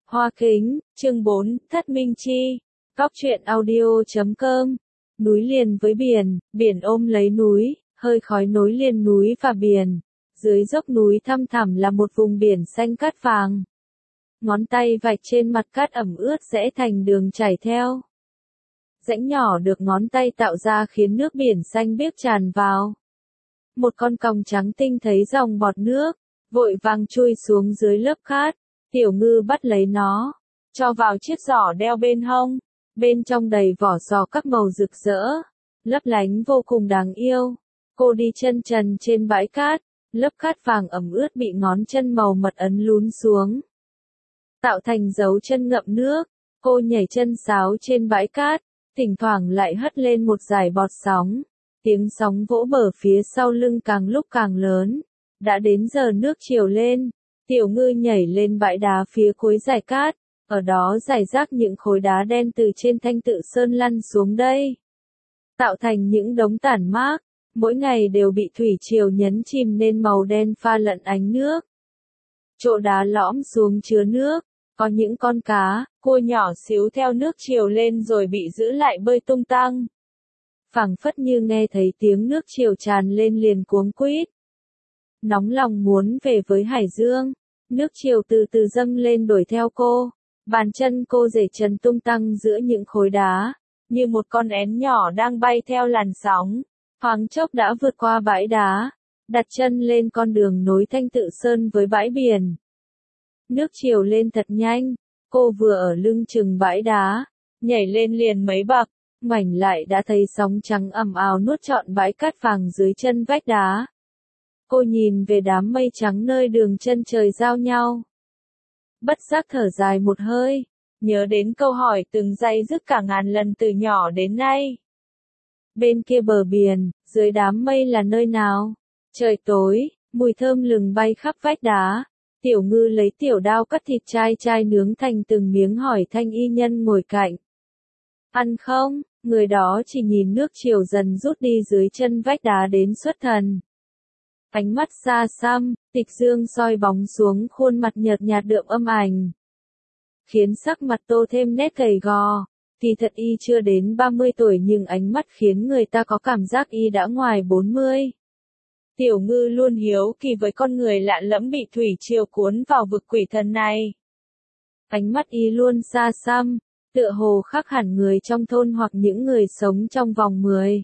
Hoa Kính, chương 4, Thất Minh Chi. Góc truyện audio.com. Núi liền với biển, biển ôm lấy núi, hơi khói nối liền núi và biển. Dưới dốc núi thăm thẳm là một vùng biển xanh cát vàng. Ngón tay vạch trên mặt cát ẩm ướt rẽ thành đường chảy theo. Rãnh nhỏ được ngón tay tạo ra khiến nước biển xanh biếc tràn vào. Một con còng trắng tinh thấy dòng bọt nước, vội vàng chui xuống dưới lớp cát. Tiểu Ngư bắt lấy nó, cho vào chiếc giỏ đeo bên hông, bên trong đầy vỏ sò các màu rực rỡ, lấp lánh vô cùng đáng yêu. Cô đi chân trần trên bãi cát, lớp cát vàng ẩm ướt bị ngón chân màu mật ấn lún xuống, tạo thành dấu chân ngậm nước. Cô nhảy chân sáo trên bãi cát, thỉnh thoảng lại hất lên một dải bọt sóng, tiếng sóng vỗ bờ phía sau lưng càng lúc càng lớn. Đã đến giờ nước chiều lên. Tiểu Ngư nhảy lên bãi đá phía cuối dải cát, ở đó rải rác những khối đá đen từ trên Thanh Tự Sơn lăn xuống đây, tạo thành những đống tản mác, mỗi ngày đều bị thủy triều nhấn chìm nên màu đen pha lẫn ánh nước. Chỗ đá lõm xuống chứa nước, có những con cá, cua nhỏ xíu theo nước triều lên rồi bị giữ lại bơi tung tăng. Phảng phất như nghe thấy tiếng nước triều tràn lên liền cuống quýt. Nóng lòng muốn về với hải dương, nước triều từ từ dâng lên đuổi theo cô, bàn chân cô giở chân tung tăng giữa những khối đá, như một con én nhỏ đang bay theo làn sóng, thoáng chốc đã vượt qua bãi đá, đặt chân lên con đường nối Thanh Tự Sơn với bãi biển. Nước triều lên thật nhanh, cô vừa ở lưng chừng bãi đá, nhảy lên liền mấy bậc, ngoảnh lại đã thấy sóng trắng ầm ào nuốt trọn bãi cát vàng dưới chân vách đá. Cô nhìn về đám mây trắng nơi đường chân trời giao nhau. Bất giác thở dài một hơi, nhớ đến câu hỏi từng day dứt cả ngàn lần từ nhỏ đến nay. Bên kia bờ biển, dưới đám mây là nơi nào? Trời tối, mùi thơm lừng bay khắp vách đá. Tiểu Ngư lấy tiểu đao cắt thịt chai nướng thành từng miếng hỏi thanh y nhân ngồi cạnh. Ăn không? Người đó chỉ nhìn nước triều dần rút đi dưới chân vách đá đến xuất thần. Ánh mắt xa xăm, tịch dương soi bóng xuống khuôn mặt nhợt nhạt đượm âm ảnh, khiến sắc mặt tô thêm nét gầy gò. Thì thật y chưa đến 30 tuổi nhưng ánh mắt khiến người ta có cảm giác y đã ngoài 40. Tiểu Ngư luôn hiếu kỳ với con người lạ lẫm bị thủy triều cuốn vào vực quỷ thần này. Ánh mắt y luôn xa xăm, tựa hồ khác hẳn người trong thôn hoặc những người sống trong vòng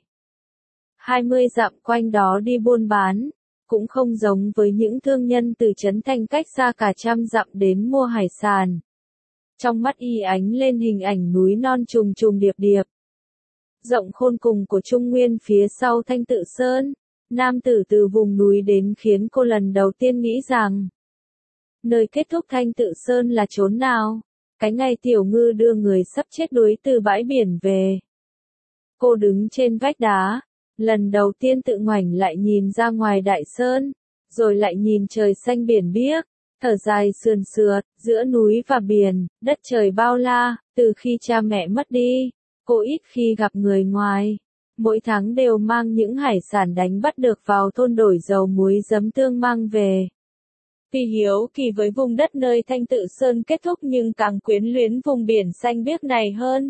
20 dặm quanh đó đi buôn bán. Cũng không giống với những thương nhân từ trấn thành cách xa cả trăm dặm đến mua hải sản. Trong mắt y ánh lên hình ảnh núi non trùng trùng điệp điệp, rộng khôn cùng của Trung Nguyên phía sau Thanh Tự Sơn. Nam tử từ vùng núi đến khiến cô lần đầu tiên nghĩ rằng nơi kết thúc Thanh Tự Sơn là chốn nào. Cái ngày Tiểu Ngư đưa người sắp chết đuối từ bãi biển về, cô đứng trên vách đá, lần đầu tiên tự ngoảnh lại nhìn ra ngoài đại sơn, rồi lại nhìn trời xanh biển biếc, thở dài sườn sượt, giữa núi và biển, đất trời bao la. Từ khi cha mẹ mất đi, cô ít khi gặp người ngoài, mỗi tháng đều mang những hải sản đánh bắt được vào thôn đổi dầu muối giấm tương mang về. Vì hiếu kỳ với vùng đất nơi Thanh Tự Sơn kết thúc nhưng càng quyến luyến vùng biển xanh biếc này hơn.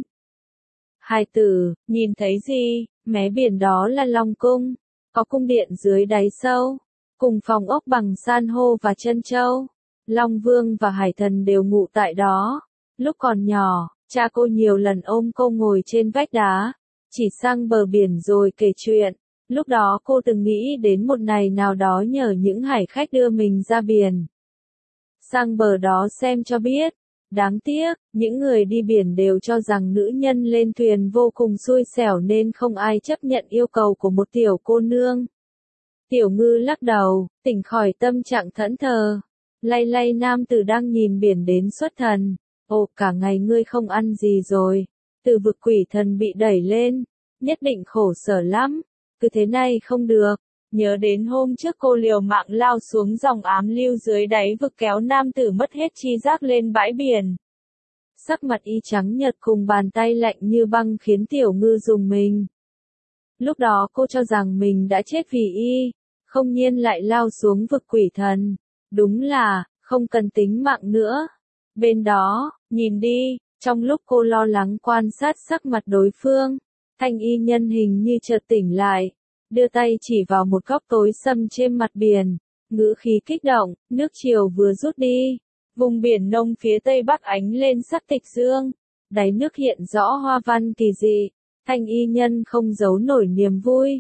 Hai tử, nhìn thấy gì? Mé biển đó là Long Cung, có cung điện dưới đáy sâu, cùng phòng ốc bằng san hô và trân châu. Long Vương và Hải Thần đều ngụ tại đó. Lúc còn nhỏ, cha cô nhiều lần ôm cô ngồi trên vách đá, chỉ sang bờ biển rồi kể chuyện. Lúc đó cô từng nghĩ đến một ngày nào đó nhờ những hải khách đưa mình ra biển, sang bờ đó xem cho biết. Đáng tiếc, những người đi biển đều cho rằng nữ nhân lên thuyền vô cùng xui xẻo nên không ai chấp nhận yêu cầu của một tiểu cô nương. Tiểu Ngư lắc đầu, tỉnh khỏi tâm trạng thẫn thờ, lay lay nam tử đang nhìn biển đến xuất thần. Ồ, cả ngày ngươi không ăn gì rồi, từ vực quỷ thần bị đẩy lên, nhất định khổ sở lắm, cứ thế này không được. Nhớ đến hôm trước cô liều mạng lao xuống dòng ám lưu dưới đáy vực kéo nam tử mất hết tri giác lên bãi biển. Sắc mặt y trắng nhợt cùng bàn tay lạnh như băng khiến Tiểu Ngư rùng mình. Lúc đó cô cho rằng mình đã chết vì y, không nhiên lại lao xuống vực quỷ thần. Đúng là, không cần tính mạng nữa. Bên đó, nhìn đi, trong lúc cô lo lắng quan sát sắc mặt đối phương, thanh y nhân hình như chợt tỉnh lại, đưa tay chỉ vào một góc tối sầm trên mặt biển, ngữ khí kích động, nước chiều vừa rút đi, vùng biển nông phía tây bắc ánh lên sắc tịch dương, đáy nước hiện rõ hoa văn kỳ dị, thanh y nhân không giấu nổi niềm vui,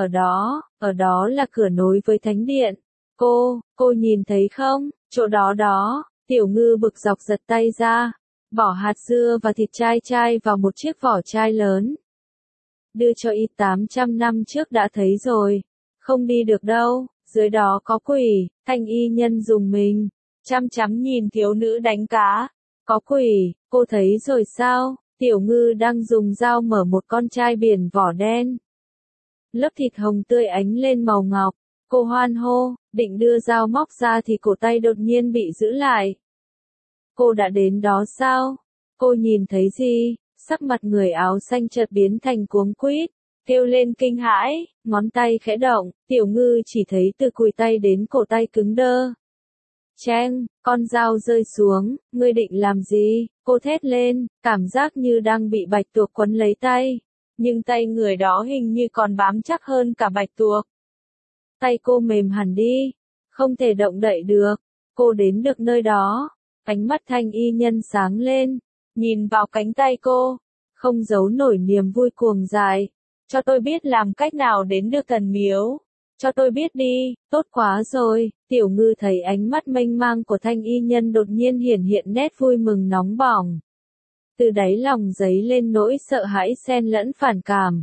ở đó là cửa nối với thánh điện, cô nhìn thấy không, chỗ đó đó, Tiểu Ngư bực dọc giật tay ra, bỏ hạt dưa và thịt chai chai vào một chiếc vỏ chai lớn. Đưa cho y 800 năm trước đã thấy rồi, không đi được đâu, dưới đó có quỷ, thanh y nhân dùng mình, chăm chăm nhìn thiếu nữ đánh cá, có quỷ, cô thấy rồi sao, Tiểu Ngư đang dùng dao mở một con chai biển vỏ đen. Lớp thịt hồng tươi ánh lên màu ngọc, cô hoan hô, định đưa dao móc ra thì cổ tay đột nhiên bị giữ lại. Cô đã đến đó sao? Cô nhìn thấy gì? Sắc mặt người áo xanh chợt biến thành cuống quýt, kêu lên kinh hãi, ngón tay khẽ động, Tiểu Ngư chỉ thấy từ cùi tay đến cổ tay cứng đơ. Cheng, con dao rơi xuống, ngươi định làm gì? Cô thét lên, cảm giác như đang bị bạch tuộc quấn lấy tay, nhưng tay người đó hình như còn bám chắc hơn cả bạch tuộc. Tay cô mềm hẳn đi, không thể động đậy được, cô đến được nơi đó, ánh mắt thanh y nhân sáng lên, nhìn vào cánh tay cô, không giấu nổi niềm vui cuồng dại, cho tôi biết làm cách nào đến được thần miếu, cho tôi biết đi, tốt quá rồi, Tiểu Ngư thấy ánh mắt mênh mang của thanh y nhân đột nhiên hiển hiện nét vui mừng nóng bỏng. Từ đáy lòng dấy lên nỗi sợ hãi xen lẫn phản cảm.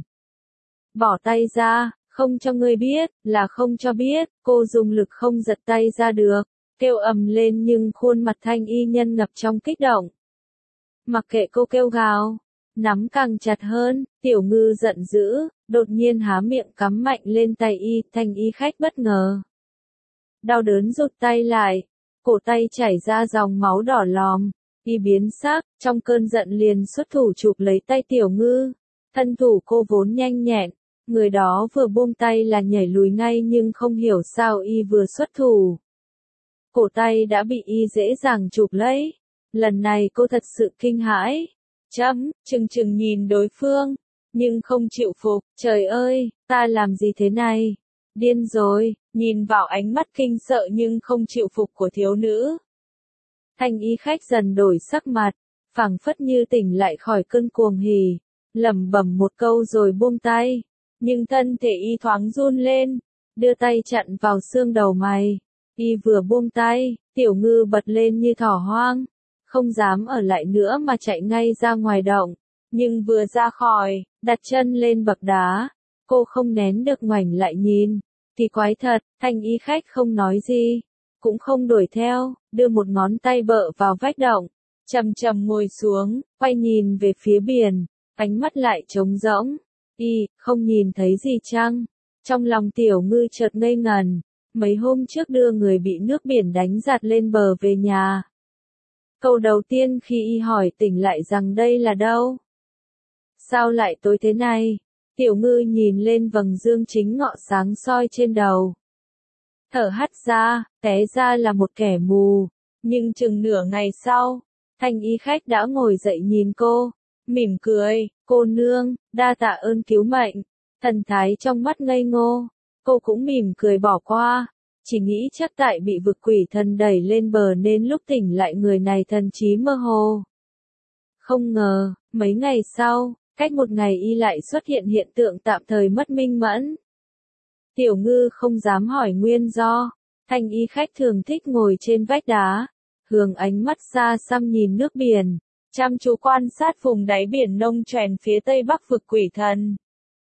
Bỏ tay ra, không cho ngươi biết, là không cho biết, cô dùng lực không giật tay ra được, kêu ầm lên nhưng khuôn mặt thanh y nhân ngập trong kích động. Mặc kệ cô kêu gào, nắm càng chặt hơn, Tiểu Ngư giận dữ, đột nhiên há miệng cắm mạnh lên tay y, thanh y khách bất ngờ. Đau đớn rụt tay lại, cổ tay chảy ra dòng máu đỏ lòm, y biến sắc, trong cơn giận liền xuất thủ chụp lấy tay Tiểu Ngư. Thân thủ cô vốn nhanh nhẹn, người đó vừa buông tay là nhảy lùi ngay nhưng không hiểu sao y vừa xuất thủ. Cổ tay đã bị y dễ dàng chụp lấy. Lần này cô thật sự kinh hãi. Chừng nhìn đối phương, nhưng không chịu phục, trời ơi, ta làm gì thế này? Điên rồi, nhìn vào ánh mắt kinh sợ nhưng không chịu phục của thiếu nữ. Thanh y khách dần đổi sắc mặt, phảng phất như tỉnh lại khỏi cơn cuồng hỉ, lẩm bẩm một câu rồi buông tay, nhưng thân thể y thoáng run lên, đưa tay chặn vào xương đầu mày. Y vừa buông tay, Tiểu Ngư bật lên như thỏ hoang, không dám ở lại nữa mà chạy ngay ra ngoài động, nhưng vừa ra khỏi, đặt chân lên bậc đá, cô không nén được ngoảnh lại nhìn, kỳ quái thật, thanh y khách không nói gì, cũng không đuổi theo, đưa một ngón tay bợ vào vách động, chậm chậm ngồi xuống, quay nhìn về phía biển, ánh mắt lại trống rỗng, y, không nhìn thấy gì chăng? Trong lòng Tiểu Ngư chợt ngây ngần, mấy hôm trước đưa người bị nước biển đánh giạt lên bờ về nhà. Câu đầu tiên khi y hỏi tỉnh lại rằng đây là đâu? Sao lại tối thế này? Tiểu Ngư nhìn lên vầng dương chính ngọ sáng soi trên đầu. Thở hắt ra, té ra là một kẻ mù. Nhưng chừng nửa ngày sau, thanh y khách đã ngồi dậy nhìn cô, mỉm cười, cô nương, đa tạ ơn cứu mệnh. Thần thái trong mắt ngây ngô, cô cũng mỉm cười bỏ qua, chỉ nghĩ chắc tại bị vực quỷ thần đẩy lên bờ nên lúc tỉnh lại người này thần trí mơ hồ. Không ngờ, mấy ngày sau, cách một ngày y lại xuất hiện hiện tượng tạm thời mất minh mẫn. Tiểu Ngư không dám hỏi nguyên do, thanh y khách thường thích ngồi trên vách đá, hướng ánh mắt xa xăm nhìn nước biển, chăm chú quan sát vùng đáy biển nông choèn phía tây bắc vực quỷ thần.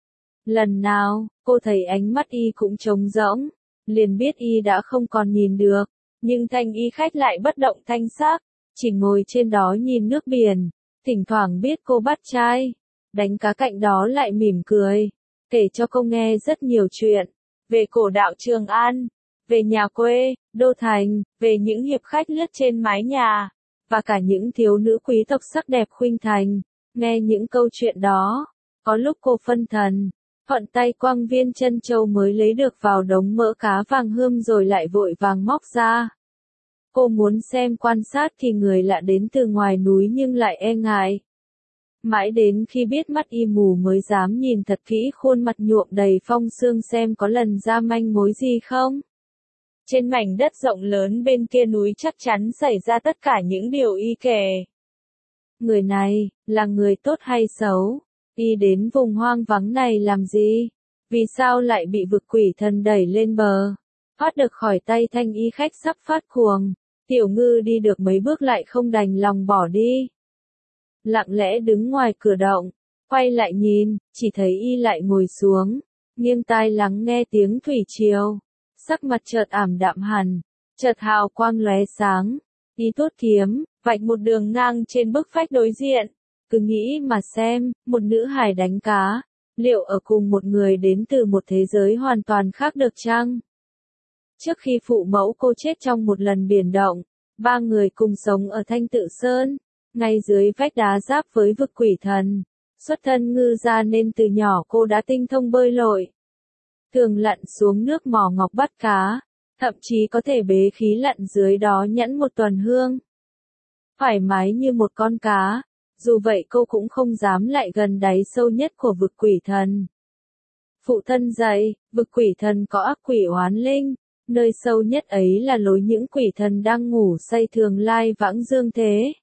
Lần nào, cô thấy ánh mắt y cũng trống rỗng, liền biết y đã không còn nhìn được, nhưng thanh y khách lại bất động thanh sắc, chỉ ngồi trên đó nhìn nước biển, thỉnh thoảng biết cô bắt trai, đánh cá cạnh đó lại mỉm cười, kể cho cô nghe rất nhiều chuyện, về cổ đạo Trường An, về nhà quê, đô thành, về những hiệp khách lướt trên mái nhà, và cả những thiếu nữ quý tộc sắc đẹp khuynh thành, nghe những câu chuyện đó, có lúc cô phân thần. Thuận tay quăng viên trân châu mới lấy được vào đống mỡ cá vàng hươm rồi lại vội vàng móc ra. Cô muốn xem quan sát thì người lạ đến từ ngoài núi nhưng lại e ngại. Mãi đến khi biết mắt y mù mới dám nhìn thật kỹ khuôn mặt nhuộm đầy phong sương xem có lần ra manh mối gì không. Trên mảnh đất rộng lớn bên kia núi chắc chắn xảy ra tất cả những điều y kể. Người này, là người tốt hay xấu? Y đến vùng hoang vắng này làm gì? Vì sao lại bị vực quỷ thần đẩy lên bờ? Thoát được khỏi tay thanh y khách sắp phát cuồng. Tiểu Ngư đi được mấy bước lại không đành lòng bỏ đi. Lặng lẽ đứng ngoài cửa động, quay lại nhìn, chỉ thấy y lại ngồi xuống, nghiêng tai lắng nghe tiếng thủy triều. Sắc mặt chợt ảm đạm hẳn, chợt hào quang lóe sáng. Y tuốt kiếm, vạch một đường ngang trên bức vách đối diện. Cứ nghĩ mà xem, một nữ hài đánh cá, liệu ở cùng một người đến từ một thế giới hoàn toàn khác được chăng? Trước khi phụ mẫu cô chết trong một lần biển động, ba người cùng sống ở Thanh Tự Sơn, ngay dưới vách đá giáp với vực quỷ thần. Xuất thân ngư gia nên từ nhỏ cô đã tinh thông bơi lội. Thường lặn xuống nước mò ngọc bắt cá, thậm chí có thể bế khí lặn dưới đó nhẫn một tuần hương. Thoải mái như một con cá, dù vậy cô cũng không dám lại gần đáy sâu nhất của vực quỷ thần. Phụ thân dạy, vực quỷ thần có ác quỷ oán linh, nơi sâu nhất ấy là lối những quỷ thần đang ngủ say thường lai vãng dương thế.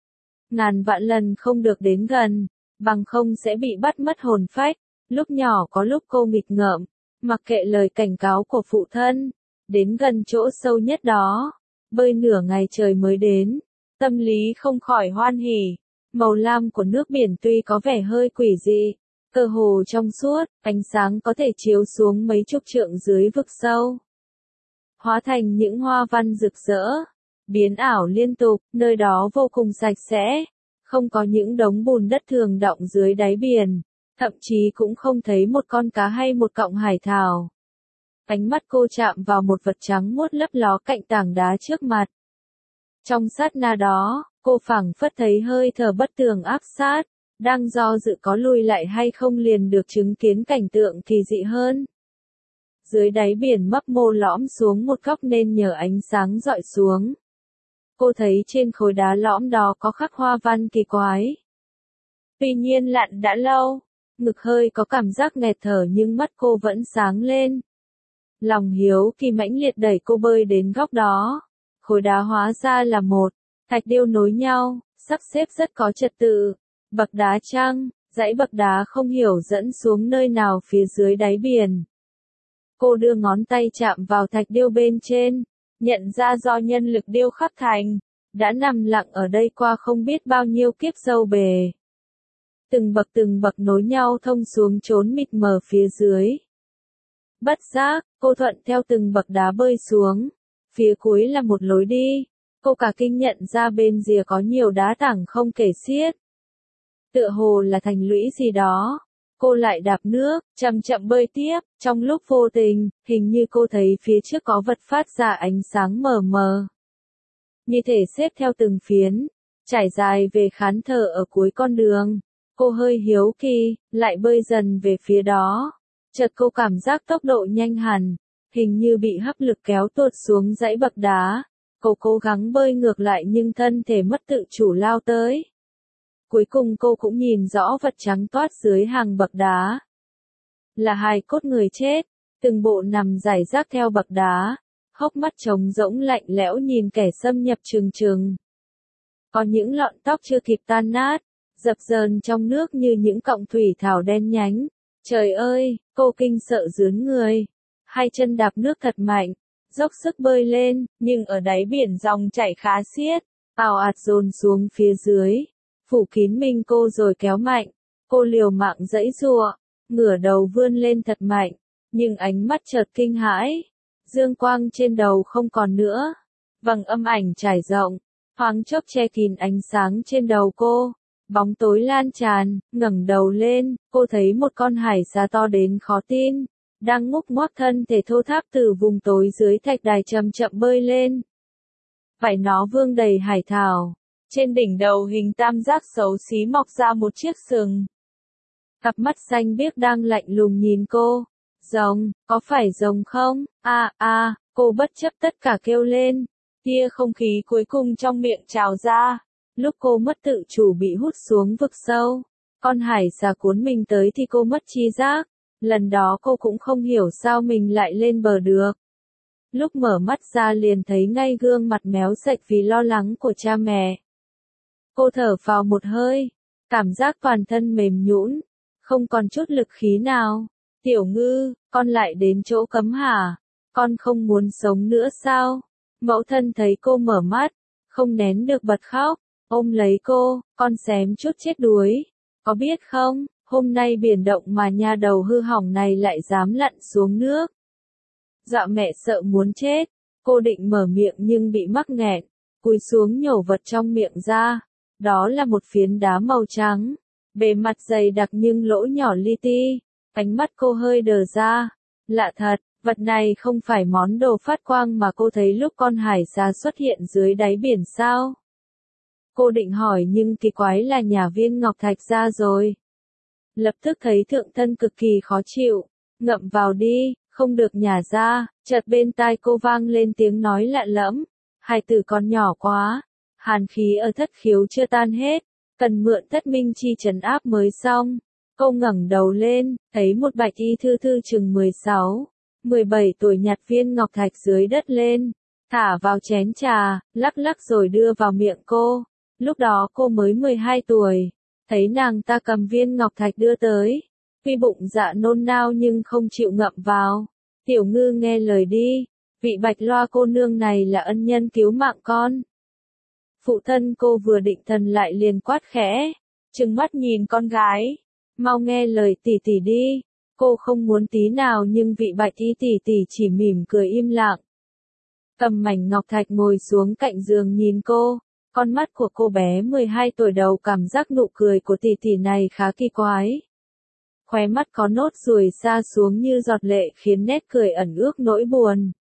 Ngàn vạn lần không được đến gần, bằng không sẽ bị bắt mất hồn phách. Lúc nhỏ có lúc cô nghịch ngợm, mặc kệ lời cảnh cáo của phụ thân, đến gần chỗ sâu nhất đó, bơi nửa ngày trời mới đến, tâm lý không khỏi hoan hỉ. Màu lam của nước biển tuy có vẻ hơi quỷ dị, cơ hồ trong suốt, ánh sáng có thể chiếu xuống mấy chục trượng dưới vực sâu, hóa thành những hoa văn rực rỡ, biến ảo liên tục, nơi đó vô cùng sạch sẽ, không có những đống bùn đất thường đọng dưới đáy biển, thậm chí cũng không thấy một con cá hay một cọng hải thảo. Ánh mắt cô chạm vào một vật trắng muốt lấp ló cạnh tảng đá trước mặt. Trong sát na đó, cô phảng phất thấy hơi thở bất tường áp sát, đang do dự có lùi lại hay không liền được chứng kiến cảnh tượng kỳ dị hơn. Dưới đáy biển mấp mô lõm xuống một góc nên nhờ ánh sáng dọi xuống. Cô thấy trên khối đá lõm đó có khắc hoa văn kỳ quái. Tuy nhiên lặn đã lâu, ngực hơi có cảm giác nghẹt thở nhưng mắt cô vẫn sáng lên. Lòng hiếu kỳ mãnh liệt đẩy cô bơi đến góc đó. Khối đá hóa ra là một thạch điêu nối nhau, sắp xếp rất có trật tự. Bậc đá trăng, dãy bậc đá không hiểu dẫn xuống nơi nào phía dưới đáy biển. Cô đưa ngón tay chạm vào thạch điêu bên trên, nhận ra do nhân lực điêu khắc thành, đã nằm lặng ở đây qua không biết bao nhiêu kiếp sâu bề. Từng bậc nối nhau thông xuống chốn mịt mờ phía dưới. Bất giác, cô thuận theo từng bậc đá bơi xuống. Phía cuối là một lối đi. Cô cả kinh nhận ra bên rìa có nhiều đá tảng không kể xiết. Tựa hồ là thành lũy gì đó. Cô lại đạp nước, chậm chậm bơi tiếp, trong lúc vô tình, hình như cô thấy phía trước có vật phát ra ánh sáng mờ mờ. Như thể xếp theo từng phiến, trải dài về khán thờ ở cuối con đường. Cô hơi hiếu kỳ, lại bơi dần về phía đó. Chợt cô cảm giác tốc độ nhanh hẳn, hình như bị hấp lực kéo tuột xuống dãy bậc đá. Cô cố gắng bơi ngược lại nhưng thân thể mất tự chủ lao tới. Cuối cùng cô cũng nhìn rõ vật trắng toát dưới hàng bậc đá. Là hài cốt người chết, từng bộ nằm rải rác theo bậc đá, hốc mắt trống rỗng lạnh lẽo nhìn kẻ xâm nhập trừng trừng. Có những lọn tóc chưa kịp tan nát, dập dờn trong nước như những cọng thủy thảo đen nhánh. Trời ơi, cô kinh sợ rướn người, hai chân đạp nước thật mạnh, dốc sức bơi lên, nhưng ở đáy biển dòng chảy khá xiết, ào ạt dồn xuống phía dưới, phủ kín mình cô rồi kéo mạnh. Cô liều mạng giãy giụa, ngửa đầu vươn lên thật mạnh, nhưng ánh mắt chợt kinh hãi. Dương quang trên đầu không còn nữa, vầng âm ảnh trải rộng, thoáng chốc che kín ánh sáng trên đầu cô. Bóng tối lan tràn, ngẩng đầu lên, cô thấy một con hải xà to đến khó tin, đang ngúc ngoác thân thể thô tháp từ vùng tối dưới thạch đài chậm chậm bơi lên. Vảy nó vương đầy hải thảo, trên đỉnh đầu hình tam giác xấu xí mọc ra một chiếc sừng. Cặp mắt xanh biếc đang lạnh lùng nhìn cô. Rồng, có phải rồng không? Cô bất chấp tất cả kêu lên. Tia không khí cuối cùng trong miệng trào ra. Lúc cô mất tự chủ bị hút xuống vực sâu, con hải xà cuốn mình tới thì cô mất tri giác. Lần đó cô cũng không hiểu sao mình lại lên bờ được. Lúc mở mắt ra liền thấy ngay gương mặt méo sạch vì lo lắng của cha mẹ. Cô thở phào một hơi, cảm giác toàn thân mềm nhũn, không còn chút lực khí nào. Tiểu Ngư, con lại đến chỗ cấm hả? Con không muốn sống nữa sao? Mẫu thân thấy cô mở mắt, không nén được bật khóc, ôm lấy cô, con xém chút chết đuối. Có biết không, hôm nay biển động mà nha đầu hư hỏng này lại dám lặn xuống nước. Dọa mẹ sợ muốn chết, cô định mở miệng nhưng bị mắc nghẹn, cúi xuống nhổ vật trong miệng ra. Đó là một phiến đá màu trắng, bề mặt dày đặc nhưng lỗ nhỏ li ti. Ánh mắt cô hơi đờ ra. Lạ thật, vật này không phải món đồ phát quang mà cô thấy lúc con hải xà xuất hiện dưới đáy biển sao? Cô định hỏi nhưng kỳ quái là nhả viên ngọc thạch ra rồi. Lập tức thấy thượng thân cực kỳ khó chịu. Ngậm vào đi, không được nhả ra. Chợt bên tai cô vang lên tiếng nói lạ lẫm. Hài tử còn nhỏ quá. Hàn khí ở thất khiếu chưa tan hết. Cần mượn thất minh chi trấn áp mới xong. Cô ngẩng đầu lên, thấy một bạch y thư thư chừng 16, 17 tuổi nhặt viên ngọc thạch dưới đất lên, thả vào chén trà, lắc lắc rồi đưa vào miệng cô. Lúc đó cô mới 12 tuổi, thấy nàng ta cầm viên ngọc thạch đưa tới, tuy bụng dạ nôn nao nhưng không chịu ngậm vào. Tiểu Ngư nghe lời đi, vị Bạch Loa cô nương này là ân nhân cứu mạng con. Phụ thân cô vừa định thần lại liền quát khẽ, trừng mắt nhìn con gái. Mau nghe lời tỷ tỷ đi. Cô không muốn tí nào nhưng vị bạch y tỷ tỷ chỉ mỉm cười im lặng. Cầm mảnh ngọc thạch ngồi xuống cạnh giường nhìn cô. Con mắt của cô bé 12 tuổi đầu cảm giác nụ cười của tỷ tỷ này khá kỳ quái. Khóe mắt có nốt ruồi xa xuống như giọt lệ khiến nét cười ẩn ước nỗi buồn.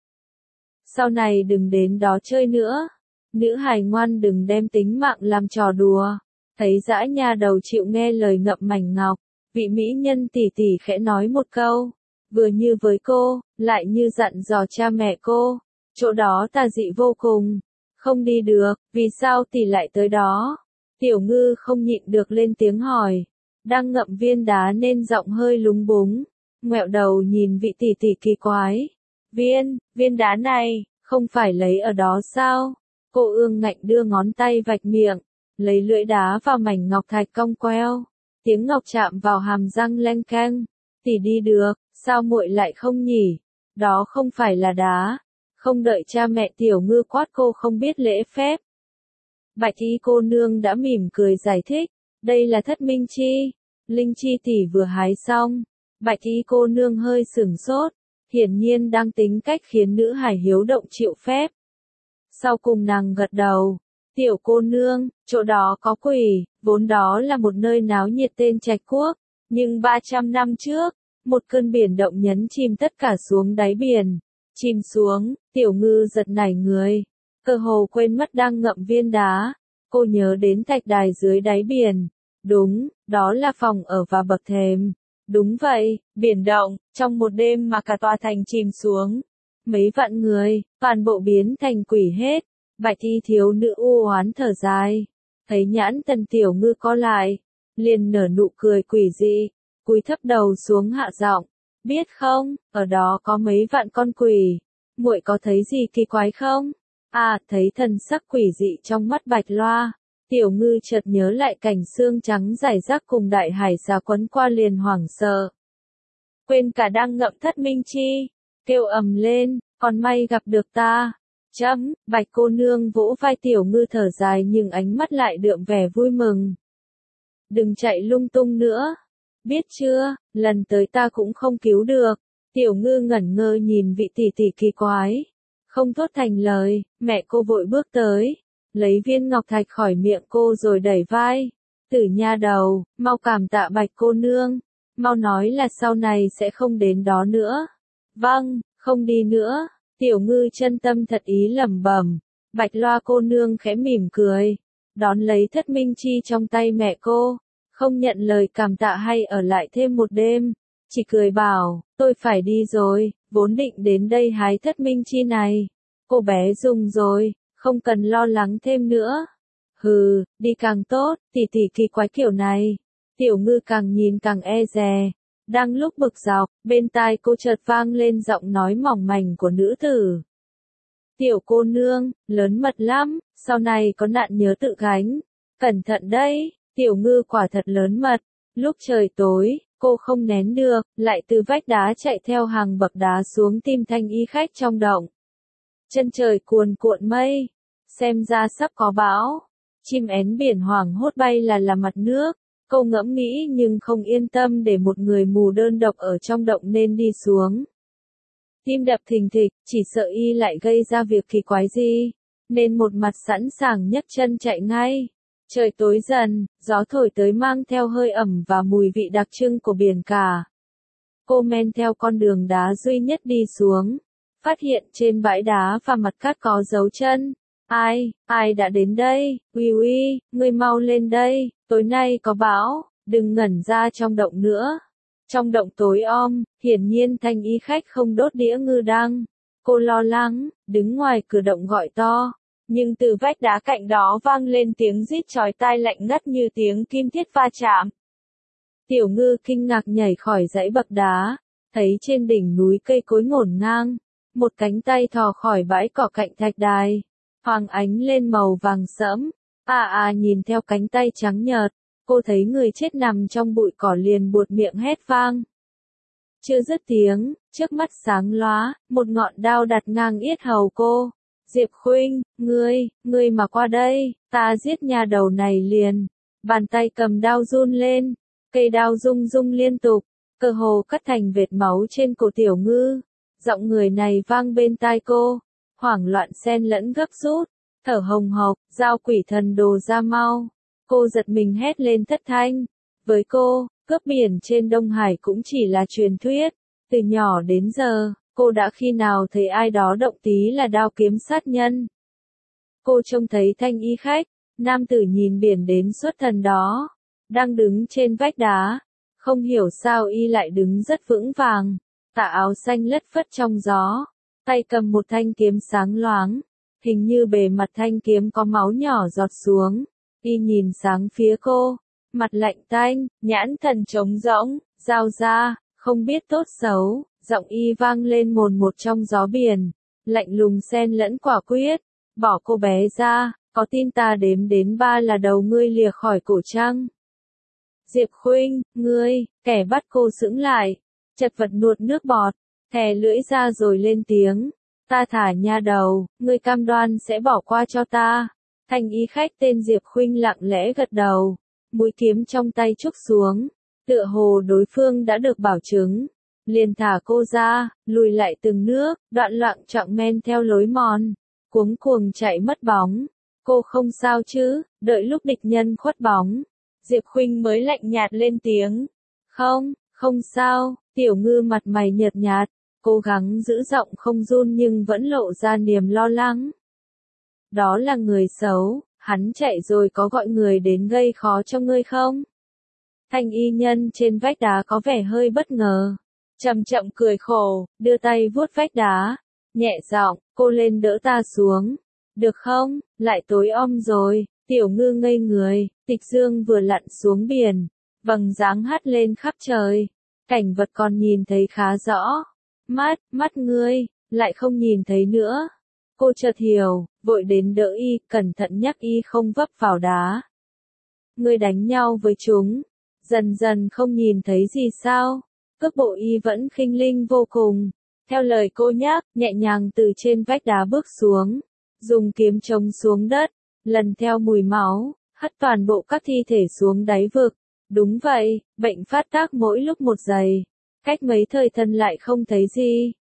Sau này đừng đến đó chơi nữa. Nữ hài ngoan đừng đem tính mạng làm trò đùa. Thấy dã nha đầu chịu nghe lời ngậm mảnh ngọc. Vị mỹ nhân tỷ tỷ khẽ nói một câu, vừa như với cô, lại như dặn dò cha mẹ cô, chỗ đó tà dị vô cùng, không đi được, vì sao tỷ lại tới đó? Tiểu Ngư không nhịn được lên tiếng hỏi, đang ngậm viên đá nên giọng hơi lúng búng, ngoẹo đầu nhìn vị tỷ tỷ kỳ quái. Viên đá này, không phải lấy ở đó sao? Cô ương ngạnh đưa ngón tay vạch miệng, lấy lưỡi đá vào mảnh ngọc thạch cong queo. Tiếng ngọc chạm vào hàm răng leng keng. Tỷ đi được, sao muội lại không nhỉ? Đó không phải là đá. Không đợi cha mẹ Tiểu Ngư quát cô không biết lễ phép. Bạch y cô nương đã mỉm cười giải thích. Đây là thất minh chi. Linh chi tỷ vừa hái xong. Bạch y cô nương hơi sửng sốt. Hiển nhiên đang tính cách khiến nữ hải hiếu động chịu phép. Sau cùng nàng gật đầu. Tiểu cô nương, chỗ đó có quỷ, vốn đó là một nơi náo nhiệt tên Trạch Quốc, nhưng 300 năm trước, một cơn biển động nhấn chìm tất cả xuống đáy biển. Chìm xuống, Tiểu Ngư giật nảy người, cơ hồ quên mất đang ngậm viên đá. Cô nhớ đến thạch đài dưới đáy biển. Đúng, đó là phòng ở và bậc thềm. Đúng vậy, biển động, trong một đêm mà cả tòa thành chìm xuống. Mấy vạn người, toàn bộ biến thành quỷ hết. Bạch y thiếu nữ u oán thở dài, thấy nhãn Tần Tiểu Ngư co lại, liền nở nụ cười quỷ dị, cúi thấp đầu xuống hạ giọng, biết không, ở đó có mấy vạn con quỷ, muội có thấy gì kỳ quái không? À, thấy thần sắc quỷ dị trong mắt Bạch Loa, Tiểu Ngư chợt nhớ lại cảnh xương trắng rải rác cùng đại hải xà quấn qua liền hoảng sợ. Quên cả đang ngậm thất minh chi, kêu ầm lên, còn may gặp được ta. Bạch cô nương vỗ vai Tiểu Ngư thở dài nhưng ánh mắt lại đượm vẻ vui mừng. Đừng chạy lung tung nữa. Biết chưa, lần tới ta cũng không cứu được. Tiểu Ngư ngẩn ngơ nhìn vị tỷ tỷ kỳ quái. Không thốt thành lời, mẹ cô vội bước tới. Lấy viên ngọc thạch khỏi miệng cô rồi đẩy vai. Tử nha đầu, mau cảm tạ Bạch cô nương. Mau nói là sau này sẽ không đến đó nữa. Vâng, không đi nữa. Tiểu Ngư chân tâm thật ý lẩm bẩm. Bạch Loa cô nương khẽ mỉm cười, đón lấy thất minh chi trong tay mẹ cô, không nhận lời cảm tạ hay ở lại thêm một đêm, chỉ cười bảo, tôi phải đi rồi, vốn định đến đây hái thất minh chi này. Cô bé dùng rồi, Không cần lo lắng thêm nữa. Hừ, đi càng tốt, tỷ tỷ kỳ quái kiểu này. Tiểu Ngư càng nhìn càng e dè. Đang lúc bực dọc, bên tai cô chợt vang lên giọng nói mỏng mảnh của nữ tử. Tiểu cô nương, lớn mật lắm, sau này có nạn nhớ tự gánh. Cẩn thận đấy, Tiểu Ngư quả thật lớn mật. Lúc trời tối, cô không nén được, lại từ vách đá chạy theo hàng bậc đá xuống tìm Thanh Y khách trong động. Chân trời cuồn cuộn mây, xem ra sắp có bão. Chim én biển hoảng hốt bay là mặt nước. Cô ngẫm nghĩ nhưng không yên tâm để một người mù đơn độc ở trong động nên đi xuống. Tim đập thình thịch, chỉ sợ y lại gây ra việc kỳ quái gì, nên một mặt sẵn sàng nhấc chân chạy ngay. Trời tối dần, gió thổi tới mang theo hơi ẩm và mùi vị đặc trưng của biển cả. Cô men theo con đường đá duy nhất đi xuống, phát hiện trên bãi đá và mặt cát có dấu chân. Ai đã đến đây? Uy uy, ngươi mau lên đây, tối nay có bão, đừng ngẩn ra trong động nữa. Trong động tối om, hiển nhiên Thanh Y khách không đốt đĩa ngư đăng. Cô lo lắng, đứng ngoài cửa động gọi to, nhưng từ vách đá cạnh đó vang lên tiếng rít chói tai lạnh ngắt như tiếng kim thiết va chạm. Tiểu Ngư kinh ngạc nhảy khỏi dãy bậc đá, thấy trên đỉnh núi cây cối ngổn ngang, một cánh tay thò khỏi bãi cỏ cạnh thạch đài, phang ánh lên màu vàng sẫm. Nhìn theo cánh tay trắng nhợt, cô thấy người chết nằm trong bụi cỏ liền buột miệng hét vang. Chưa dứt tiếng, trước mắt sáng lóa, một ngọn đao đặt ngang yết hầu cô. Diệp Khuynh, ngươi mà qua đây, ta giết nhà đầu này liền. Bàn tay cầm đao run lên, cây đao rung rung liên tục, cơ hồ cắt thành vệt máu trên cổ Tiểu Ngư. Giọng người này vang bên tai cô, hoảng loạn xen lẫn gấp rút, thở hồng hộc, giao quỷ thần đồ ra mau. Cô giật mình hét lên thất thanh. Với cô, cướp biển trên Đông Hải cũng chỉ là truyền thuyết. Từ nhỏ đến giờ, cô đã khi nào thấy ai đó động tí là đao kiếm sát nhân. Cô trông thấy Thanh Y khách, nam tử nhìn biển đến xuất thần đó, đang đứng trên vách đá. Không hiểu sao y lại đứng rất vững vàng, tà áo xanh lất phất trong gió, tay cầm một thanh kiếm sáng loáng, hình như bề mặt thanh kiếm có máu nhỏ giọt xuống. Y nhìn sáng phía cô, mặt lạnh tanh, nhãn thần trống rỗng, dao ra, không biết tốt xấu, giọng y vang lên mồn một trong gió biển, lạnh lùng xen lẫn quả quyết. Bỏ cô bé ra, có tin ta đếm đến 3 là đầu ngươi lìa khỏi cổ chăng? Diệp Khuynh, ngươi, kẻ bắt cô sững lại, chật vật nuốt nước bọt, thè lưỡi ra rồi lên tiếng. Ta thả nha đầu, ngươi cam đoan sẽ bỏ qua cho ta. Thanh Y khách tên Diệp Khuynh lặng lẽ gật đầu, mũi kiếm trong tay trúc xuống, tựa hồ đối phương đã được bảo chứng, liền thả cô ra, lùi lại từng nước, đoạn loạng choạng men theo lối mòn, cuống cuồng chạy mất bóng. Cô không sao chứ? Đợi lúc địch nhân khuất bóng, Diệp Khuynh mới lạnh nhạt lên tiếng. Không sao. Tiểu Ngư mặt mày nhợt nhạt, cố gắng giữ giọng không run nhưng vẫn lộ ra niềm lo lắng. Đó là người xấu, hắn chạy rồi có gọi người đến gây khó cho ngươi không? Thanh y nhân trên vách đá có vẻ hơi bất ngờ, chậm chậm cười khổ, đưa tay vuốt vách đá, nhẹ giọng, cô lên đỡ ta xuống, được không? Lại tối om rồi. Tiểu Ngư ngây người, tịch dương vừa lặn xuống biển, vầng dáng hắt lên khắp trời, cảnh vật còn nhìn thấy khá rõ, mắt ngươi, lại không nhìn thấy nữa. Cô chợt hiểu, vội đến đỡ y, cẩn thận nhắc y không vấp vào đá. Ngươi đánh nhau với chúng, dần dần không nhìn thấy gì sao? Cước bộ y vẫn khinh linh vô cùng. Theo lời cô nhắc, nhẹ nhàng từ trên vách đá bước xuống, dùng kiếm chống xuống đất, lần theo mùi máu, hất toàn bộ các thi thể xuống đáy vực. Đúng vậy, bệnh phát tác mỗi lúc một giây, cách mấy thời thân lại không thấy gì.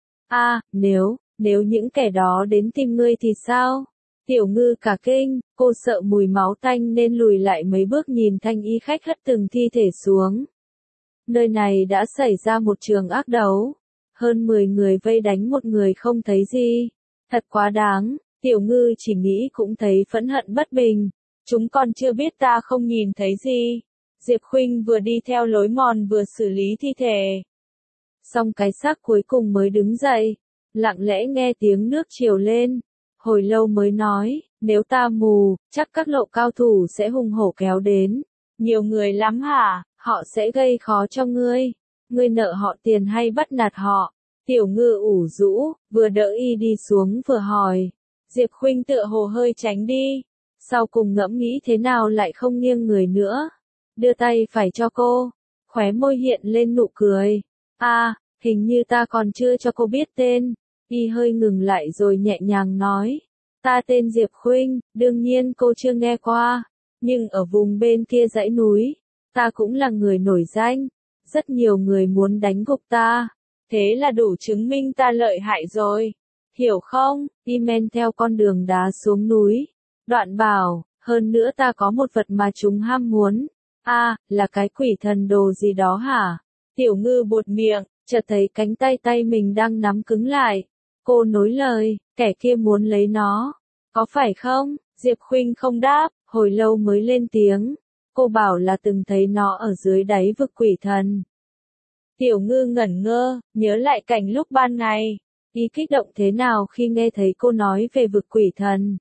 Nếu những kẻ đó đến tìm ngươi thì sao? Tiểu Ngư cả kinh, cô sợ mùi máu tanh nên lùi lại mấy bước nhìn Thanh Y khách hất từng thi thể xuống. Nơi này đã xảy ra một trường ác đấu. Hơn 10 người vây đánh một người không thấy gì. Thật quá đáng, Tiểu Ngư chỉ nghĩ cũng thấy phẫn hận bất bình. Chúng còn chưa biết ta không nhìn thấy gì. Diệp Khuynh vừa đi theo lối mòn vừa xử lý thi thể. Xong cái xác cuối cùng mới đứng dậy, lặng lẽ nghe tiếng nước triều lên. Hồi lâu mới nói, Nếu ta mù, chắc các lộ cao thủ sẽ hùng hổ kéo đến. Nhiều người lắm hả, họ sẽ gây khó cho ngươi. Ngươi nợ họ tiền hay bắt nạt họ? Tiểu Ngư ủ rũ, vừa đỡ y đi xuống vừa hỏi. Diệp Khuynh tựa hồ hơi tránh đi. Sau cùng ngẫm nghĩ thế nào lại không nghiêng người nữa. Đưa tay phải cho cô. Khóe môi hiện lên nụ cười. Hình như ta còn chưa cho cô biết tên. Y hơi ngừng lại rồi nhẹ nhàng nói. Ta tên Diệp Khuynh, đương nhiên cô chưa nghe qua. Nhưng ở vùng bên kia dãy núi, ta cũng là người nổi danh. Rất nhiều người muốn đánh gục ta. Thế là đủ chứng minh ta lợi hại rồi. Hiểu không? Y men theo con đường đá xuống núi. Đoạn bảo, hơn nữa ta có một vật mà chúng ham muốn. Là cái quỷ thần đồ gì đó hả? Tiểu Ngư buột miệng, chợt thấy cánh tay mình đang nắm cứng lại. Cô nối lời, kẻ kia muốn lấy nó. Có phải không? Diệp Khuynh không đáp, hồi lâu mới lên tiếng. Cô bảo là từng thấy nó ở dưới đáy vực quỷ thần. Tiểu Ngư ngẩn ngơ, nhớ lại cảnh lúc ban ngày. Y kích động thế nào khi nghe thấy cô nói về vực quỷ thần.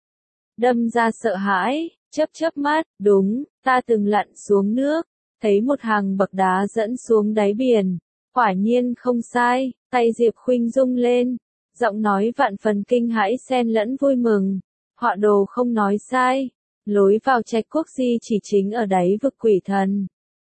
Đâm ra sợ hãi, chớp mắt, đúng, ta từng lặn xuống nước, thấy một hàng bậc đá dẫn xuống đáy biển. Quả nhiên không sai, tay Diệp Khuynh rung lên, giọng nói vạn phần kinh hãi xen lẫn vui mừng. Họa đồ không nói sai, lối vào Trạch Quốc Di chỉ chính ở đáy vực quỷ thần.